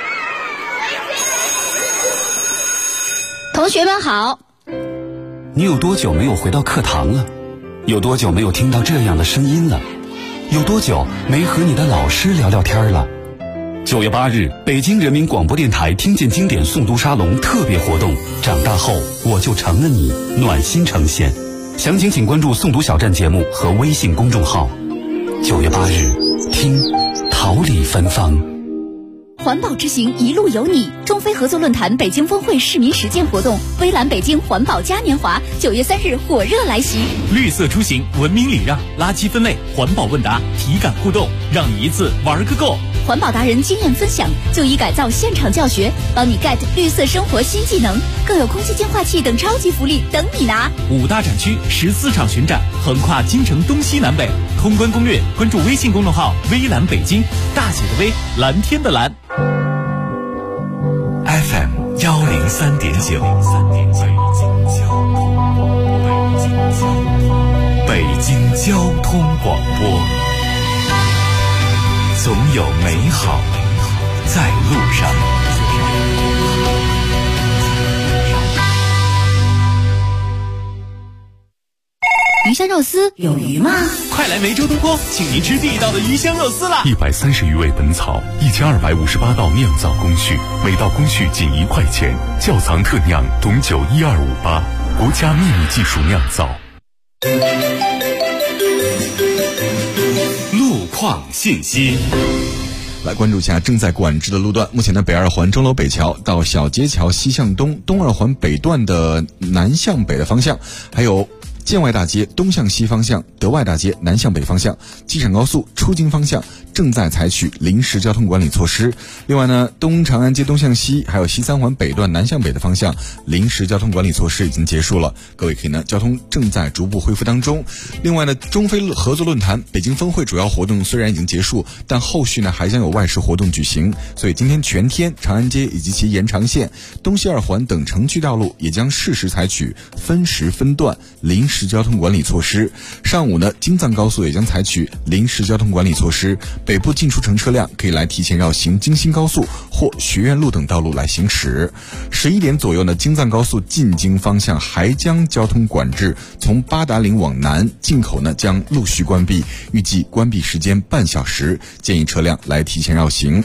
同学们好。 你有多久没有回到课堂了？有多久没有听到这样的声音了？有多久没和你的老师聊聊天了？9月8日，北京人民广播电台听见经典诵读沙龙特别活动，长大后我就成了你，暖心呈现。详情请关注诵读小站节目和微信公众号。9月8日，听桃李芬芳。 环保之行一路有你，中非合作论坛北京峰会市民实践活动，微蓝北京环保嘉年华9月3日火热来袭。 绿色出行，文明礼让，垃圾分类，环保问答，体感互动，让你一次玩个够。 环保达人经验分享，就医改造现场教学，帮你 get 绿色生活新技能，更有空气净化器等超级福利等你拿。 5大展区，14场巡展，横跨京城东西南北。通关攻略，关注微信公众号微蓝北京，大写的微，蓝天的蓝。 FM 103.9，北京交通广播，总有美好在路上。 鱼香肉丝有鱼吗？ 快来梅州东坡，请您吃地道的鱼香肉丝啦 ！130余味本草，1258道酿造工序，每道工序仅1块钱，窖藏特酿，董酒12588，国家秘密技术酿造。 路况信息。 来关注一下正在管制的路段。目前的北二环钟楼北桥到小街桥西向东，东二环北段的南向北的方向，还有建外大街东向西方向、德外大街南向北方向、机场高速出京方向正在采取临时交通管理措施。另外呢，东长安街东向西还有西三环北段南向北的方向临时交通管理措施已经结束了，各位可以呢，交通正在逐步恢复当中。另外呢，中非合作论坛北京峰会主要活动虽然已经结束，但后续呢还将有外事活动举行，所以今天全天长安街以及其延长线、东西二环等城区道路也将适时采取分时分段临时交通管理措施。上午呢，京藏高速也将采取临时交通管理措施，北部进出城车辆可以来提前绕行京新高速或学院路等道路来行驶。11点左右呢，京藏高速进京方向还将交通管制，从八达岭往南进口呢将陆续关闭，预计关闭时间半小时，建议车辆来提前绕行。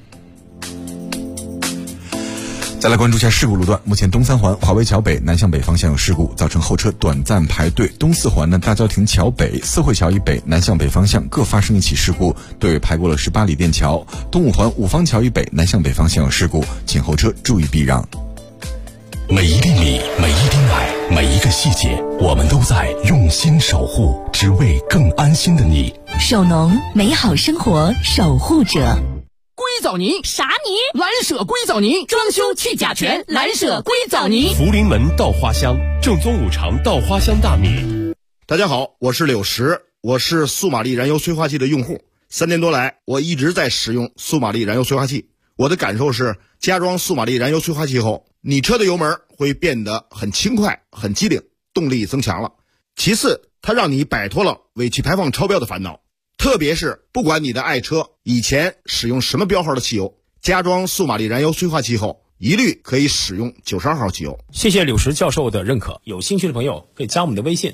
再来关注一下事故路段，目前东三环华威桥北南向北方向有事故，造成后车短暂排队。东四环呢，大郊亭桥北、四惠桥以北南向北方向各发生一起事故，队尾排过了18里店桥。东五环五方桥以北南向北方向有事故，请后车注意避让。 每一厘米，每一滴奶，每一个细节，我们都在用心守护，只为更安心的你。 手农，美好生活守护者。 硅藻泥啥泥？ 蓝舍硅藻泥，装修去甲醛，蓝舍硅藻泥。 福临门稻花香，正宗5常稻花香大米。 大家好，我是柳石，我是苏玛丽燃油催化器的用户。3年多来，我一直在使用苏玛丽燃油催化器。我的感受是，加装苏玛丽燃油催化器后，你车的油门会变得很轻快、很机灵，动力增强了。其次，它让你摆脱了尾气排放超标的烦恼。特别是不管你的爱车以前使用什么标号的汽油，加装苏玛丽燃油催化器后，一律可以使用92号汽油。 谢谢柳石教授的认可，有兴趣的朋友可以加我们的微信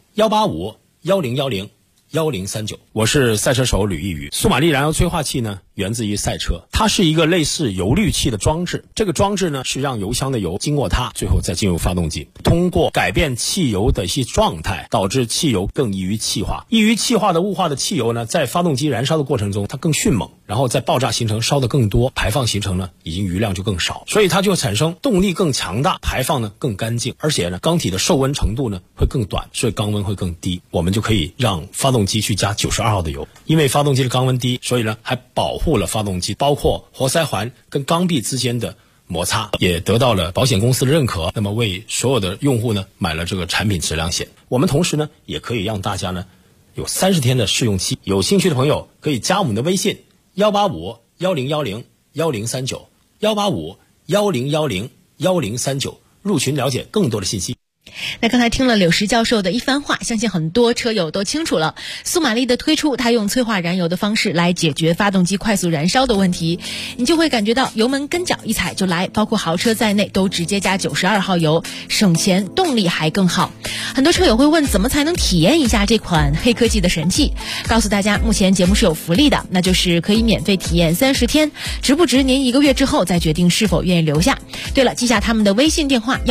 185-1010-1039，185-1010-1039。我是赛车手吕一宇。苏玛丽燃油催化器呢， 源自于赛车，它是一个类似油滤器的装置。这个装置呢，是让油箱的油经过它，最后再进入发动机，通过改变汽油的一些状态，导致汽油更易于气化。易于气化的雾化的汽油呢，在发动机燃烧的过程中，它更迅猛，然后在爆炸形成烧得更多，排放形成呢，已经余量就更少，所以它就产生动力更强大，排放呢更干净，而且呢，缸体的受温程度呢会更短，所以缸温会更低。我们就可以让发动机去加92号的油，因为发动机的缸温低，所以呢还保护了发动机，包括活塞环跟缸壁之间的摩擦，也得到了保险公司的认可。那么为所有的用户呢买了这个产品质量险。我们同时呢也可以让大家呢有30天的试用期，有兴趣的朋友可以加我们的微信185-1010-1039，185-1010-1039入群了解更多的信息。 那刚才听了柳石教授的一番话，相信很多车友都清楚了。苏玛丽的推出，它用催化燃油的方式来解决发动机快速燃烧的问题，你就会感觉到油门跟脚一踩就来，包括豪车在内都直接加92号油，省钱，动力还更好。很多车友会问，怎么才能体验一下这款黑科技的神器？告诉大家，目前节目是有福利的，那就是可以免费体验30天，值不值您1个月之后再决定是否愿意留下。对了，记下他们的微信电话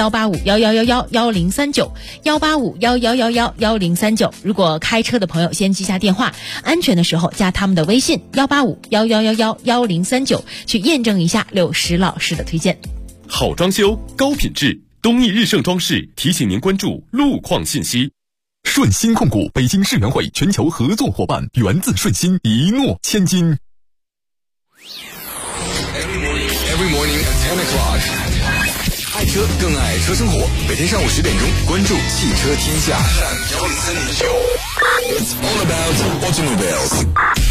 185-1111-1039，185-1111-1039。如果开车的朋友先记下电话，安全的时候加他们的微信185-1111-1039，去验证一下柳石老师的推荐。 好装修，高品质，东义日盛装饰提醒您关注路况信息。顺鑫控股北京世园会全球合作伙伴，源自顺鑫，一诺千金。 Every morning at 10 o'clock， 爱车更爱车生活。每天上午10点钟，关注汽车天下。It's all about automobiles。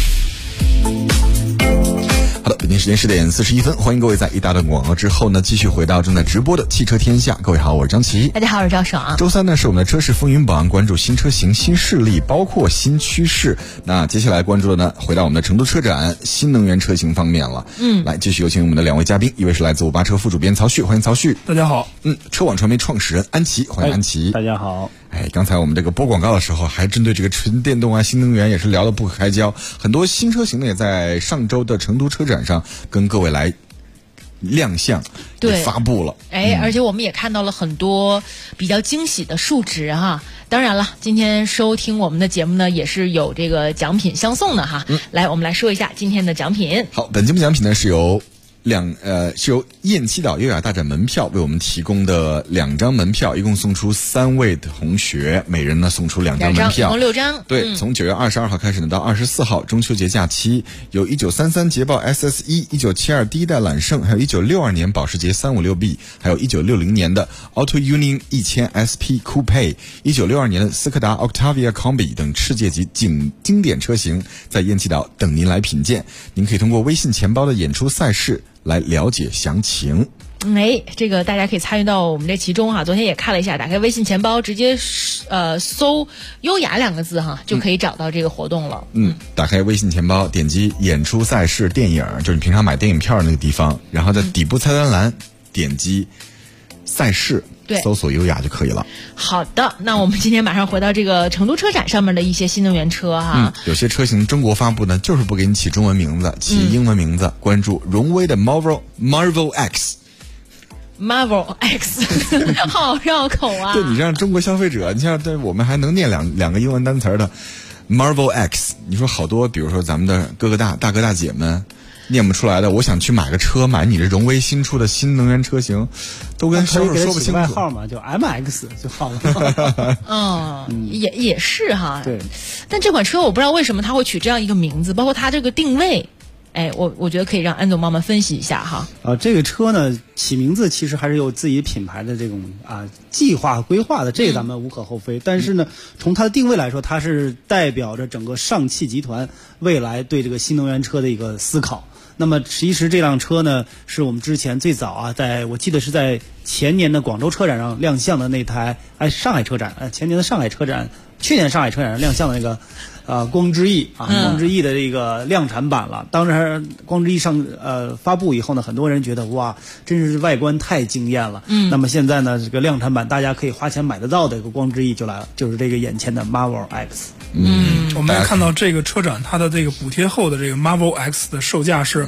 好的，北京时间10点41分，欢迎各位在一大段广告之后呢，继续回到正在直播的汽车天下。各位好，我是张琪。 大家好，我是赵爽。 周三呢是我们的车市风云榜，关注新车型、新势力，包括新趋势。那接下来关注的呢，回到我们的成都车展新能源车型方面了。来继续有请我们的2位嘉宾，一位是来自58车副主编曹旭，欢迎曹旭。 大家好。 车网传媒创始人安琪，欢迎安琪。 大家好。 刚才我们这个播广告的时候，还针对这个纯电动啊、新能源也是聊得不可开交。很多新车型呢，也在上周的成都车展上跟各位来亮相，也发布了。 而且我们也看到了很多比较惊喜的数值哈。当然了，今天收听我们的节目呢，也是有这个奖品相送的哈。来，我们来说一下今天的奖品。 好，本节目奖品呢是由雁栖岛优雅大展门票为我们提供的2张门票，一共送出3位同学，每人呢送出2张门票， 共6张。 对，从9月22号开始呢，到24号中秋节假期，有1933捷豹 SS1、1972第一代揽胜，还有1962年保时捷 356B， 还有1960年的 Auto Union 1000 SP Coupe， 1962年的斯柯达 Octavia Combi 等世界级经典车型，在雁栖岛等您来品鉴。您可以通过微信钱包的演出赛事来了解详情。 这个大家可以参与到我们这其中哈。昨天也看了一下，打开微信钱包，直接搜优雅2个字哈，就可以找到这个活动了。 打开微信钱包，点击演出赛事电影，就是你平常买电影票那个地方，然后在底部菜单栏点击赛事，搜索优雅就可以了。 好的，那我们今天马上回到这个成都车展上面的一些新能源车哈。 有些车型中国发布呢，就是不给你起中文名字，起英文名字。关注荣威的 Marvel X， 好绕口啊！ 对，你让中国消费者，你像对我们还能念两个英文单词的 Marvel X， 你说好多，比如说咱们的哥哥大哥大姐们念不出来的，我想去买个车，买你的荣威新出的新能源车型，都跟销售说不清楚。 外号嘛，就 MX 就好了。 也是哈。 对， 但这款车我不知道为什么它会取这样一个名字，包括它这个定位。我觉得可以让安总帮忙分析一下哈。 这个车呢起名字其实还是有自己品牌的这种计划规划的，这个咱们无可厚非。但是呢，从它的定位来说，它是代表着整个上汽集团未来对这个新能源车的一个思考。那么其实这辆车呢，是我们之前最早我记得是在前年的广州车展上亮相的那台，上海车展，前年的上海车展，去年上海车展上亮相的那个光之翼光之翼的这个量产版了。当然，光之翼发布以后呢，很多人觉得哇，真是外观太惊艳了。那么现在呢，这个量产版大家可以花钱买得到的一个光之翼就来了，就是这个眼前的 Marvel X。 我们也看到这个车展，它的这个补贴后的这个 Marvel X 的售价是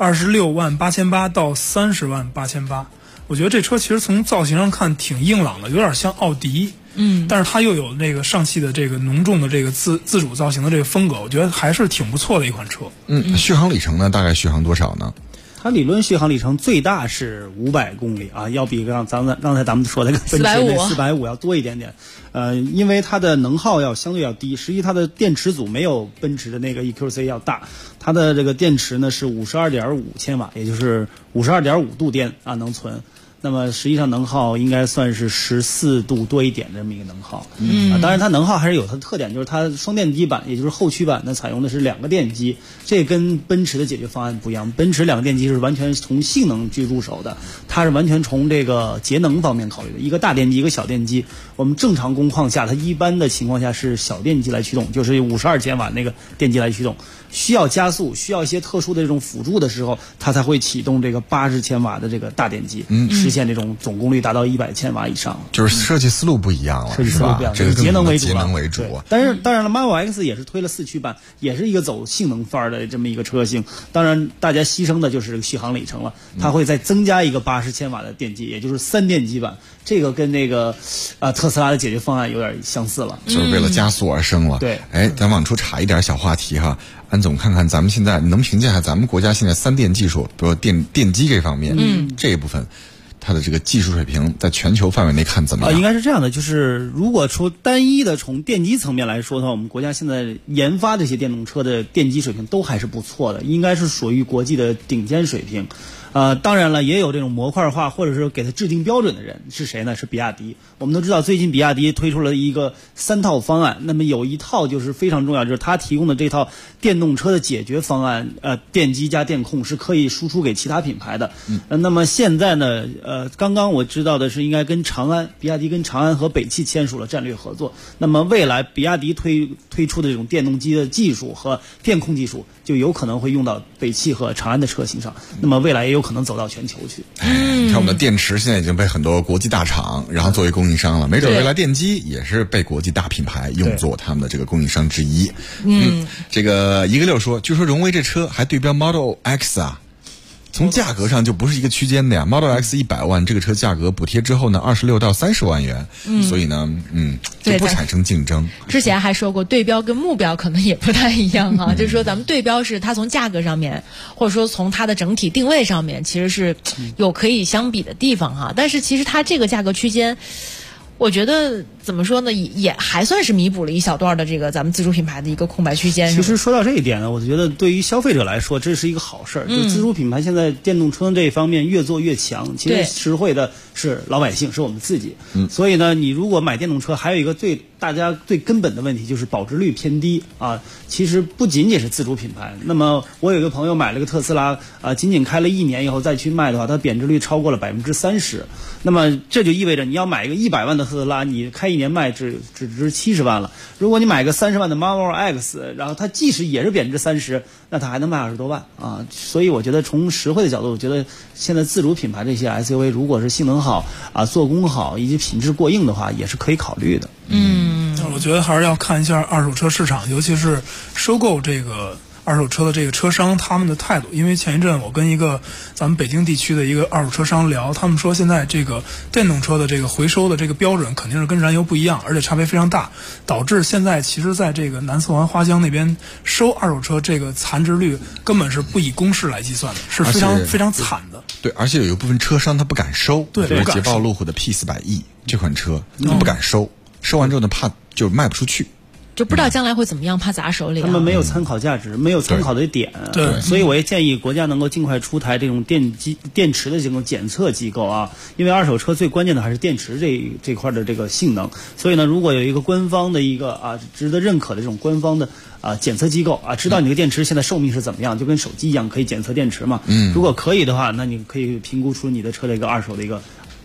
26.88000到30.88000。我觉得这车其实从造型上看挺硬朗的，有点像奥迪。但是它又有那个上汽的这个浓重的这个自主造型的这个风格，我觉得还是挺不错的一款车。 续航里程呢？大概续航多少呢？ 它理论续航里程最大是500公里啊，要比刚才咱们说的那个奔驰450要多一点点。因为它的能耗相对要低，实际它的电池组没有奔驰的那个 EQC 要大，它的这个电池呢是52.5千瓦，也就是52.5度电啊能存。那么实际上能耗应该算是14度多一点的这么一个能耗。当然它能耗还是有它的特点，就是它双电机版，也就是后驱版呢采用的是2个电机，这跟奔驰的解决方案不一样。奔驰2个电机是完全从性能去入手的，它是完全从这个节能方面考虑的，一个大电机一个小电机。我们正常工况下，它一般的情况下是小电机来驱动，就是52千瓦那个电机来驱动。需要加速，需要一些特殊的这种辅助的时候，它才会启动这个80千瓦的这个大电机，实现这种总功率达到100千瓦以上。 就是设计思路不一样了， 设计思路不一样，这个节能为主。但是当然了 ，Marvel X 也是推了4驱版，也是一个走性能范儿的这么一个车型。当然，大家牺牲的就是这个续航里程了，它会再增加一个80千瓦的电机，也就是3电机版。这个跟那个特斯拉的解决方案有点相似了， 就是为了加速而生了。 对， 咱往出插一点小话题哈。安总，看看咱们现在能评价一下咱们国家现在3电技术，比如电机这方面，这一部分它的这个技术水平在全球范围内看怎么样？ 应该是这样的，就是如果说单一的从电机层面来说的话，我们国家现在研发这些电动车的电机水平都还是不错的，应该是属于国际的顶尖水平。当然了，也有这种模块化或者是给它制定标准的人是谁呢？是比亚迪。我们都知道，最近比亚迪推出了一个3套方案，那么有一套就是非常重要，就是它提供的这套电动车的解决方案，电机加电控是可以输出给其他品牌的。那么现在呢，刚刚我知道的是，应该跟比亚迪跟长安和北汽签署了战略合作。那么未来比亚迪推出的这种电动机的技术和电控技术，就有可能会用到北汽和长安的车型上。那么未来也有可能走到全球去。 你看我们的电池现在已经被很多国际大厂然后作为供应商了，没准未来电机也是被国际大品牌用作他们的这个供应商之一。这个一个六说，据说荣威这车还对标 Model X 啊。从价格上就不是一个区间的呀 ，Model X 100万，这个车价格补贴之后呢，26到30万元，所以呢，就不产生竞争。 之前还说过，对标跟目标可能也不太一样啊，就是说咱们对标是它从价格上面，或者说从它的整体定位上面，其实是有可以相比的地方哈。但是其实它这个价格区间，我觉得怎么说呢，也还算是弥补了一小段的这个咱们自主品牌的一个空白区间。 其实说到这一点呢，我觉得对于消费者来说，这是一个好事儿。就自主品牌现在电动车这一方面越做越强，其实实惠的是老百姓，是我们自己。所以呢，你如果买电动车，还有一个大家最根本的问题就是保值率偏低啊。其实不仅仅是自主品牌，那么我有一个朋友买了个特斯拉仅仅开了1年以后再去卖的话，它贬值率超过了30%。那么这就意味着你要买一个100万的特斯拉，你开1年卖只值70万了。如果你买个30万的 Model X， 然后它即使也是贬值30%，那它还能卖20多万啊。所以我觉得从实惠的角度，我觉得现在自主品牌这些 SUV 如果是性能好做工好以及品质过硬的话，也是可以考虑的。 我觉得还是要看一下二手车市场，尤其是收购这个二手车的这个车商他们的态度。因为前一阵我跟一个咱们北京地区的一个二手车商聊，他们说现在这个电动车的这个回收的这个标准肯定是跟燃油不一样，而且差别非常大，导致现在其实在这个南四环花乡那边收二手车这个残值率根本是不以公式来计算的，是非常非常惨的。 对，而且有一部分车商他不敢收， 对， 比如捷豹路虎的 P400E 这款车他不敢收，收完之后呢怕就卖不出去， 就不知道将来会怎么样，怕砸手里。 他们没有参考价值，没有参考的点。 对， 所以我也建议国家能够尽快出台这种电池的这种检测机构啊，因为二手车最关键的还是电池这块的这个性能。所以呢，如果有一个官方的一个值得认可的这种官方的检测机构知道你的电池现在寿命是怎么样，就跟手机一样可以检测电池嘛。如果可以的话，那你可以评估出你的车的一个二手的一个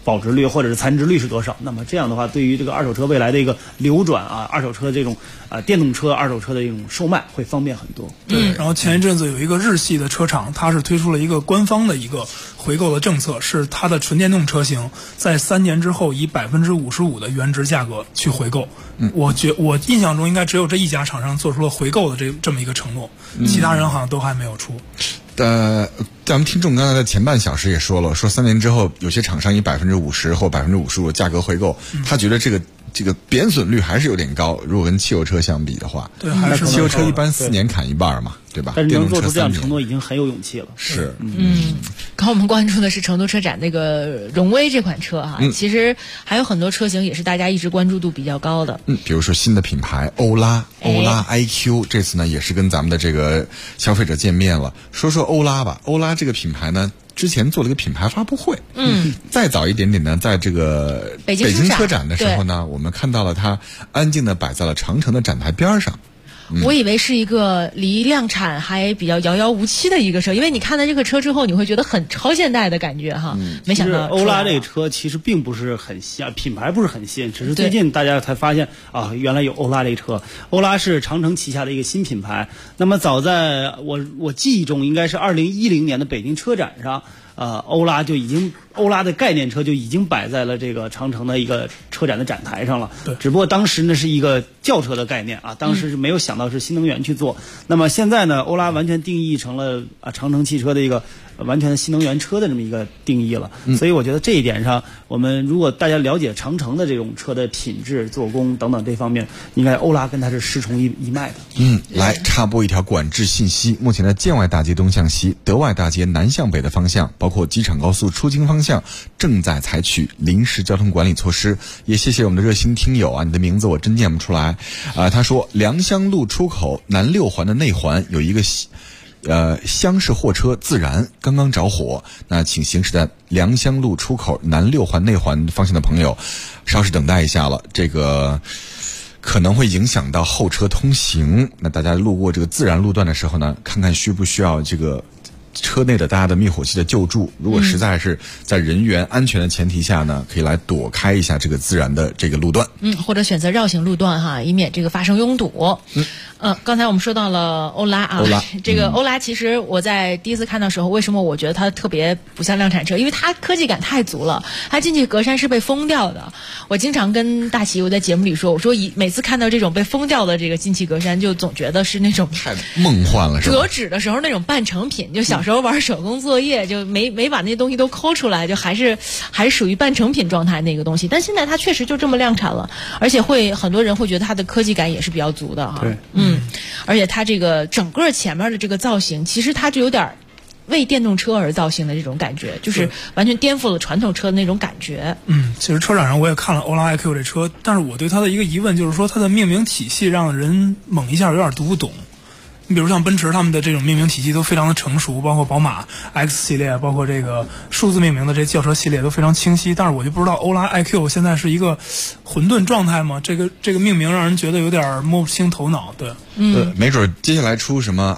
保值率或者是残值率是多少。那么这样的话，对于这个二手车未来的一个流转啊，二手车这种电动车二手车的一种售卖会方便很多。 对，然后前一阵子有一个日系的车厂，它是推出了一个官方的一个回购的政策，是它的纯电动车型在3年之后以55%的原值价格去回购。我印象中应该只有这一家厂商做出了回购的这么一个承诺，其他人好像都还没有出。 咱们听众刚才在前半小时也说了，说3年之后有些厂商以50%或55%的价格回购，他觉得这个贬损率还是有点高，如果跟汽油车相比的话。 对，还是汽油车一般4年砍一半嘛，对吧？ 但是能做出这样承诺已经很有勇气了。 是， 刚我们关注的是成都车展那个荣威这款车哈，其实还有很多车型也是大家一直关注度比较高的。 比如说新的品牌欧拉 IQ， 这次呢也是跟咱们的这个消费者见面了。说说欧拉吧，欧拉这个品牌呢，之前做了一个品牌发布会，再早一点点呢，在这个北京车展的时候呢，我们看到了它安静的摆在了长城的展台边上。 我以为是一个离量产还比较遥遥无期的一个车，因为你看到这个车之后，你会觉得很超现代的感觉哈。没想到欧拉这个车其实并不是很新，品牌不是很新，只是最近大家才发现啊，原来有欧拉这个车。欧拉是长城旗下的一个新品牌。那么早在我记忆中，应该是2010年的北京车展上，欧拉的概念车就已经摆在了这个长城的一个车展的展台上了。 对， 只不过当时呢是一个轿车的概念啊，当时是没有想到是新能源去做。那么现在呢，欧拉完全定义成了长城汽车的一个完全新能源车的这么一个定义了。所以我觉得这一点上，我们如果大家了解长城的这种车的品质、做工等等这方面，应该欧拉跟它是师从一脉的。 来插播一条管制信息：目前的建外大街东向西、德外大街南向北的方向，包括机场高速出京方向，正在采取临时交通管理措施。也谢谢我们的热心听友啊，你的名字我真念不出来他说良乡路出口南6环的内环有一个厢式货车自燃刚刚着火，那请行驶在良乡路出口南6环内环方向的朋友稍事等待一下了，这个可能会影响到后车通行。那大家路过这个自燃路段的时候呢，看看需不需要这个车内的大家的灭火器的救助，如果实在是在人员安全的前提下呢，可以来躲开一下这个自燃的这个路段， 或者选择绕行路段哈，以免这个发生拥堵。刚才我们说到了欧拉啊，这个欧拉其实我在第一次看到时候，为什么我觉得它特别不像量产车？因为它科技感太足了，它进气格栅是被封掉的。我经常跟大齐我在节目里说，我说每次看到这种被封掉的这个进气格栅，就总觉得是那种太梦幻了，是吧？ 折纸的时候那种半成品，就小时候玩手工作业就没把那些东西都抠出来，就还是属于半成品状态那个东西。但现在它确实就这么量产了，而且很多人会觉得它的科技感也是比较足的哈。 对， 而且它这个整个前面的这个造型，其实它就有点为电动车而造型的这种感觉，就是完全颠覆了传统车的那种感觉。 其实车展上我也看了欧拉 IQ 这车，但是我对它的一个疑问就是说，它的命名体系让人猛一下有点读不懂。你比如像奔驰他们的这种命名体系都非常的成熟，包括宝马 X 系列，包括这个数字命名的这轿车系列都非常清晰，但是我就不知道欧拉 IQ 现在是一就混沌状态吗？这个命名让人觉得有点摸不清头脑。对， 没准接下来出什么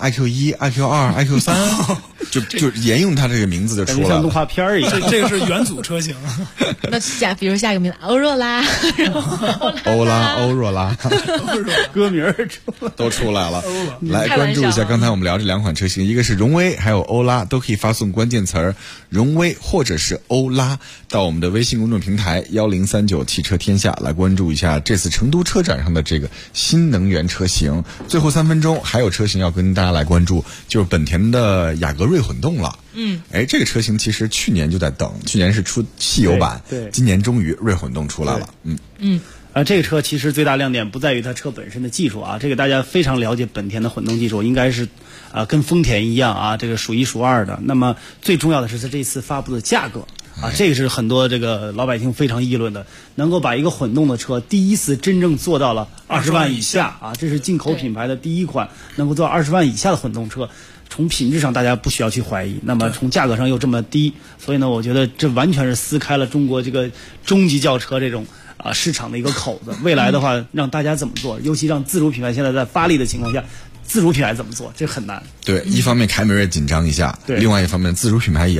IQ1、IQ2、IQ3 就沿用它这个名字就出来了， 像动画片一样。 这个是元祖车型。 那比如下一个名字欧若拉， 欧若拉， 歌名都出来了。来关注一下刚才我们聊这2款车型，一个是荣威还有欧拉，都可以发送关键词荣威或者是欧拉到我们的微信公众平台1039汽车天下来关注一下这次成都车展上的这个新能源车型。最后3分钟还有车型要跟大家来关注，就是本田的雅阁锐混动了。这个车型其实去年就在等，去年是出汽油版， 对， 今年终于锐混动出来了。 这个车其实最大亮点不在于它车本身的技术啊，这个大家非常了解本田的混动技术，应该是跟丰田一样啊，这个数1数2的。那么最重要的是它这次发布的价格啊，这个是很多这个老百姓非常议论的，能够把一个混动的车第一次真正做到了20万以下啊，这是进口品牌的第一款能够做20万以下的混动车。从品质上大家不需要去怀疑，那么从价格上又这么低，所以呢，我觉得这完全是撕开了中国这个中级轿车这种市场的一个口子。未来的话，让大家怎么做，尤其让自主品牌现在在发力的情况下，自主品牌怎么做，这很难。 对，一方面凯美瑞紧张一下，另外一方面自主品牌也要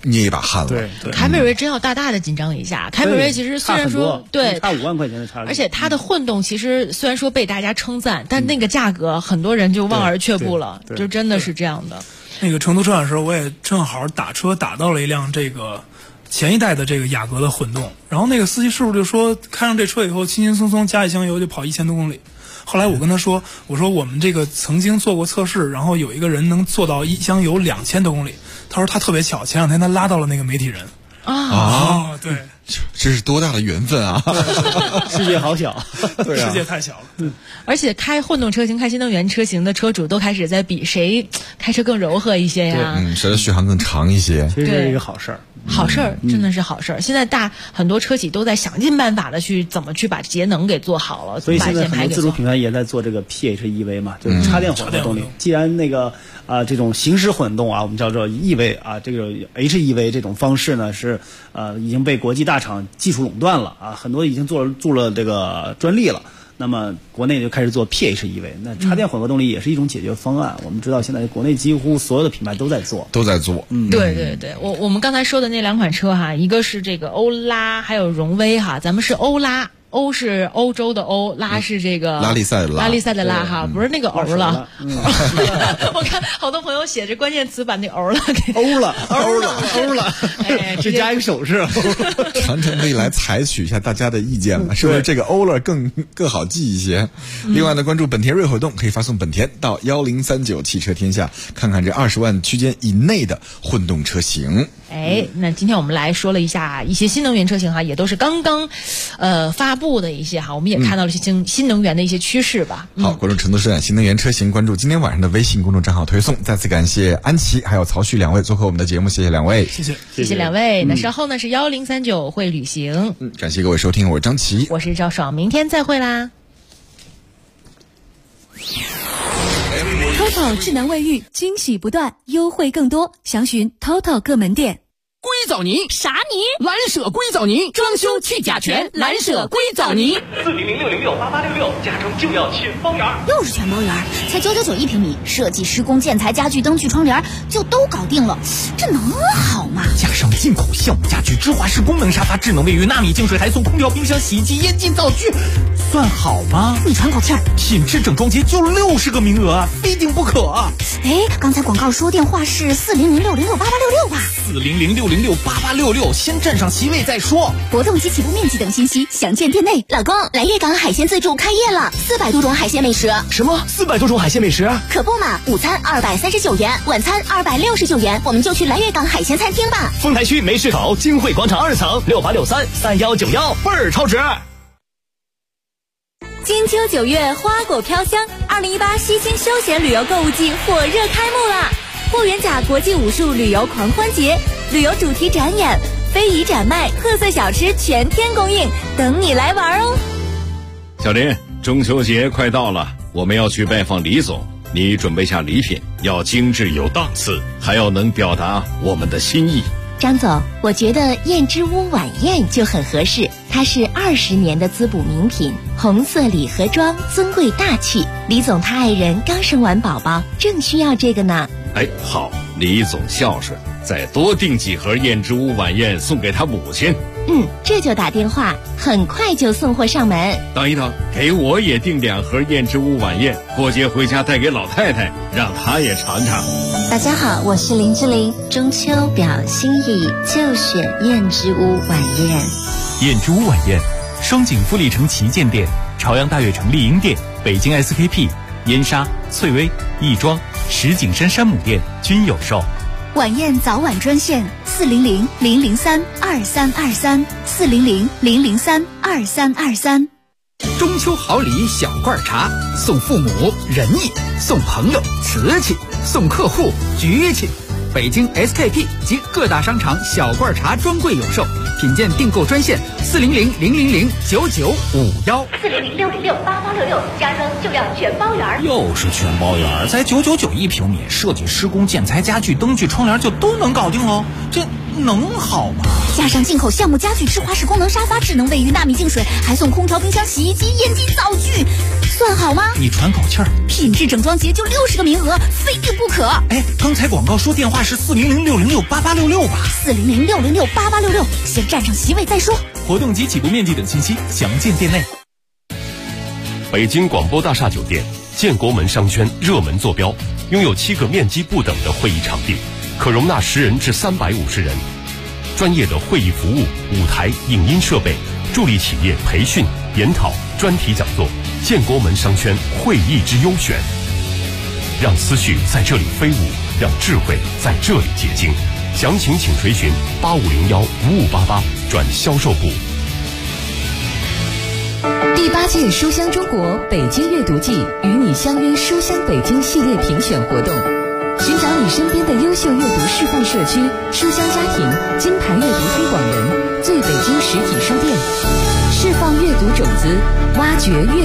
捏一把汗了。 对， 凯美瑞真要大大的紧张一下。凯美瑞其实虽然说对差5万块钱的差距， 而且它的混动其实虽然说被大家称赞，但那个价格很多人就望而却步了，就真的是这样的。 那个成都车展的时候，我也正好打车打到了一辆这个前一代的这个雅阁的混动，然后那个司机师傅就说，开上这车以后轻轻松松加一箱油就跑1000多公里。后来我跟他说，我说我们这个曾经做过测试，然后有一个人能做到一箱油2000多公里。他说他特别巧，前2天他拉到了那个媒体人。对， 这是多大的缘分啊！ 世界好小， 对啊， 世界太小了。 而且开混动车型、开新能源车型的车主都开始在比谁开车更柔和一些呀， 谁的续航更长一些。 其实这是一个好事儿， 好事儿，真的是好事儿。现在很多车企都在想尽办法的去怎么去把节能给做好了， 所以现在很多自主品牌也在做这个 PHEV 嘛，就是插电混合动力。既然那个这种行驶混动啊，我们叫做 EV 啊，这个 HEV 这种方式呢是已经被国际大厂技术垄断了啊，很多已经做了这个专利了。那么国内就开始做 PHEV， 那插电混合动力也是一种解决方案。我们知道现在国内几乎所有的品牌都在做。 对，我们刚才说的那2款车哈，一个是这个欧拉，还有荣威哈，咱们是欧拉。欧是欧洲的欧，拉是这个拉力赛的拉哈，不是那个欧了。我看好多朋友写着关键词把那欧了给欧了，只加一个手势。 传承可以来采取一下大家的意见了，是不是这个欧了更好记一些？另外呢，关注本田锐活动可以发送本田到1039汽车天下，看看这20万区间以内的混动车型。 那今天我们来说了一下一些新能源车型哈，也都是刚刚发布的一些哈，我们也看到了新能源的一些趋势吧。 好，关注成都车展新能源车型，关注今天晚上的微信公众账号推送。再次感谢安琪还有曹旭2位做客我们的节目，谢谢2位， 谢谢2位。那稍后呢是1039会旅行。 感谢各位收听，我是张琪， 我是赵爽，明天再会啦。 TOTO 智能卫浴惊喜不断，优惠更多，详询 TOTO 各门店。 硅藻泥啥泥？ 蓝舍硅藻泥，装修去甲醛，蓝舍硅藻泥。 400-606-8866，加装就要全包圆。 又是全包圆，才991平米，设计、施工、建材、家具、灯具、窗帘就都搞定了，这能好吗？ 加上进口项目家具、芝华士功能沙发、智能卫浴、纳米净水，还送空调、冰箱、洗衣机、烟机、灶具，算好吗？ 你喘口气儿， 品质整装节就60个名额，非订不可。 刚才广告说电话是400-606-8866吧 ？400-606-8866，先占上席位再说。 活动及起步面积等信息详见店内。老公，蓝月港海鲜自助开业了，400多种海鲜美食。 什么400多种海鲜美食？ 可不嘛，午餐239元，晚餐269元，我们就去蓝月港海鲜餐厅吧。 丰台区梅市口金汇广场2层68633191，倍儿超值。 金秋9月，花果飘香，2018西青休闲旅游购物季火热开幕啦！霍元甲国际武术旅游狂欢节，旅游主题展演、非遗展卖、特色小吃全天供应，等你来玩哦！ 小林，中秋节快到了，我们要去拜访李总，你准备下礼品，要精致有档次，还要能表达我们的心意。 张总，我觉得燕之屋晚宴就很合适，它是20年的滋补名品，红色礼盒装，尊贵大气。李总他爱人刚生完宝宝，正需要这个呢。 好，李总孝顺，再多订几盒燕之屋晚宴送给他母亲。 这就打电话，很快就送货上门。 等一等，给我也订2盒燕之屋晚宴，过节回家带给老太太，让她也尝尝。 大家好，我是林志玲，中秋表心意就选燕之屋晚宴。 燕之屋晚宴，双井富力城旗舰店、朝阳大悦城丽婴店、北京 SKP、燕莎、翠微、亦庄、石景山山姆店均有售。 晚宴早晚专线400-003-2323，400-003-2323。 中秋好礼小罐茶，送父母仁义，送朋友瓷器，送客户局气。北京 SKP 及各大商场小罐茶专柜有售，品鉴订购专线400-000-9951，400-606-8866， 加装就要全包圆。 又是全包圆，才991平米，设计、施工、建材、家具、灯具、窗帘就都能搞定喽。这能好吗？ 加上进口橡木家具智化式功能沙发、智能卫浴、纳米净水，还送空调、冰箱、洗衣机、烟机、灶具，算好吗？ 你喘口气儿。 品质整装节就60个名额，非订不可。 哎，刚才广告说电话是400-606-8866吧 400-606-8866，先占上席位再说。 活动及起步面积等信息详见店内。 北京广播大厦酒店建国门商圈热门坐标，拥有7个面积不等的会议场地，可容纳10人至350人。专业的会议服务、舞台、影音设备，助力企业培训、研讨、专题讲座。建国门商圈会议之优选，让思绪在这里飞舞，让智慧在这里结晶。详情请垂询8501-5588转销售部。 第8届书香中国北京阅读季与你相约书香北京系列评选活动，寻找你身边的优秀阅读示范社区、书香家庭、金牌阅读推广人、最北京实体书店，释放阅读种子，挖掘阅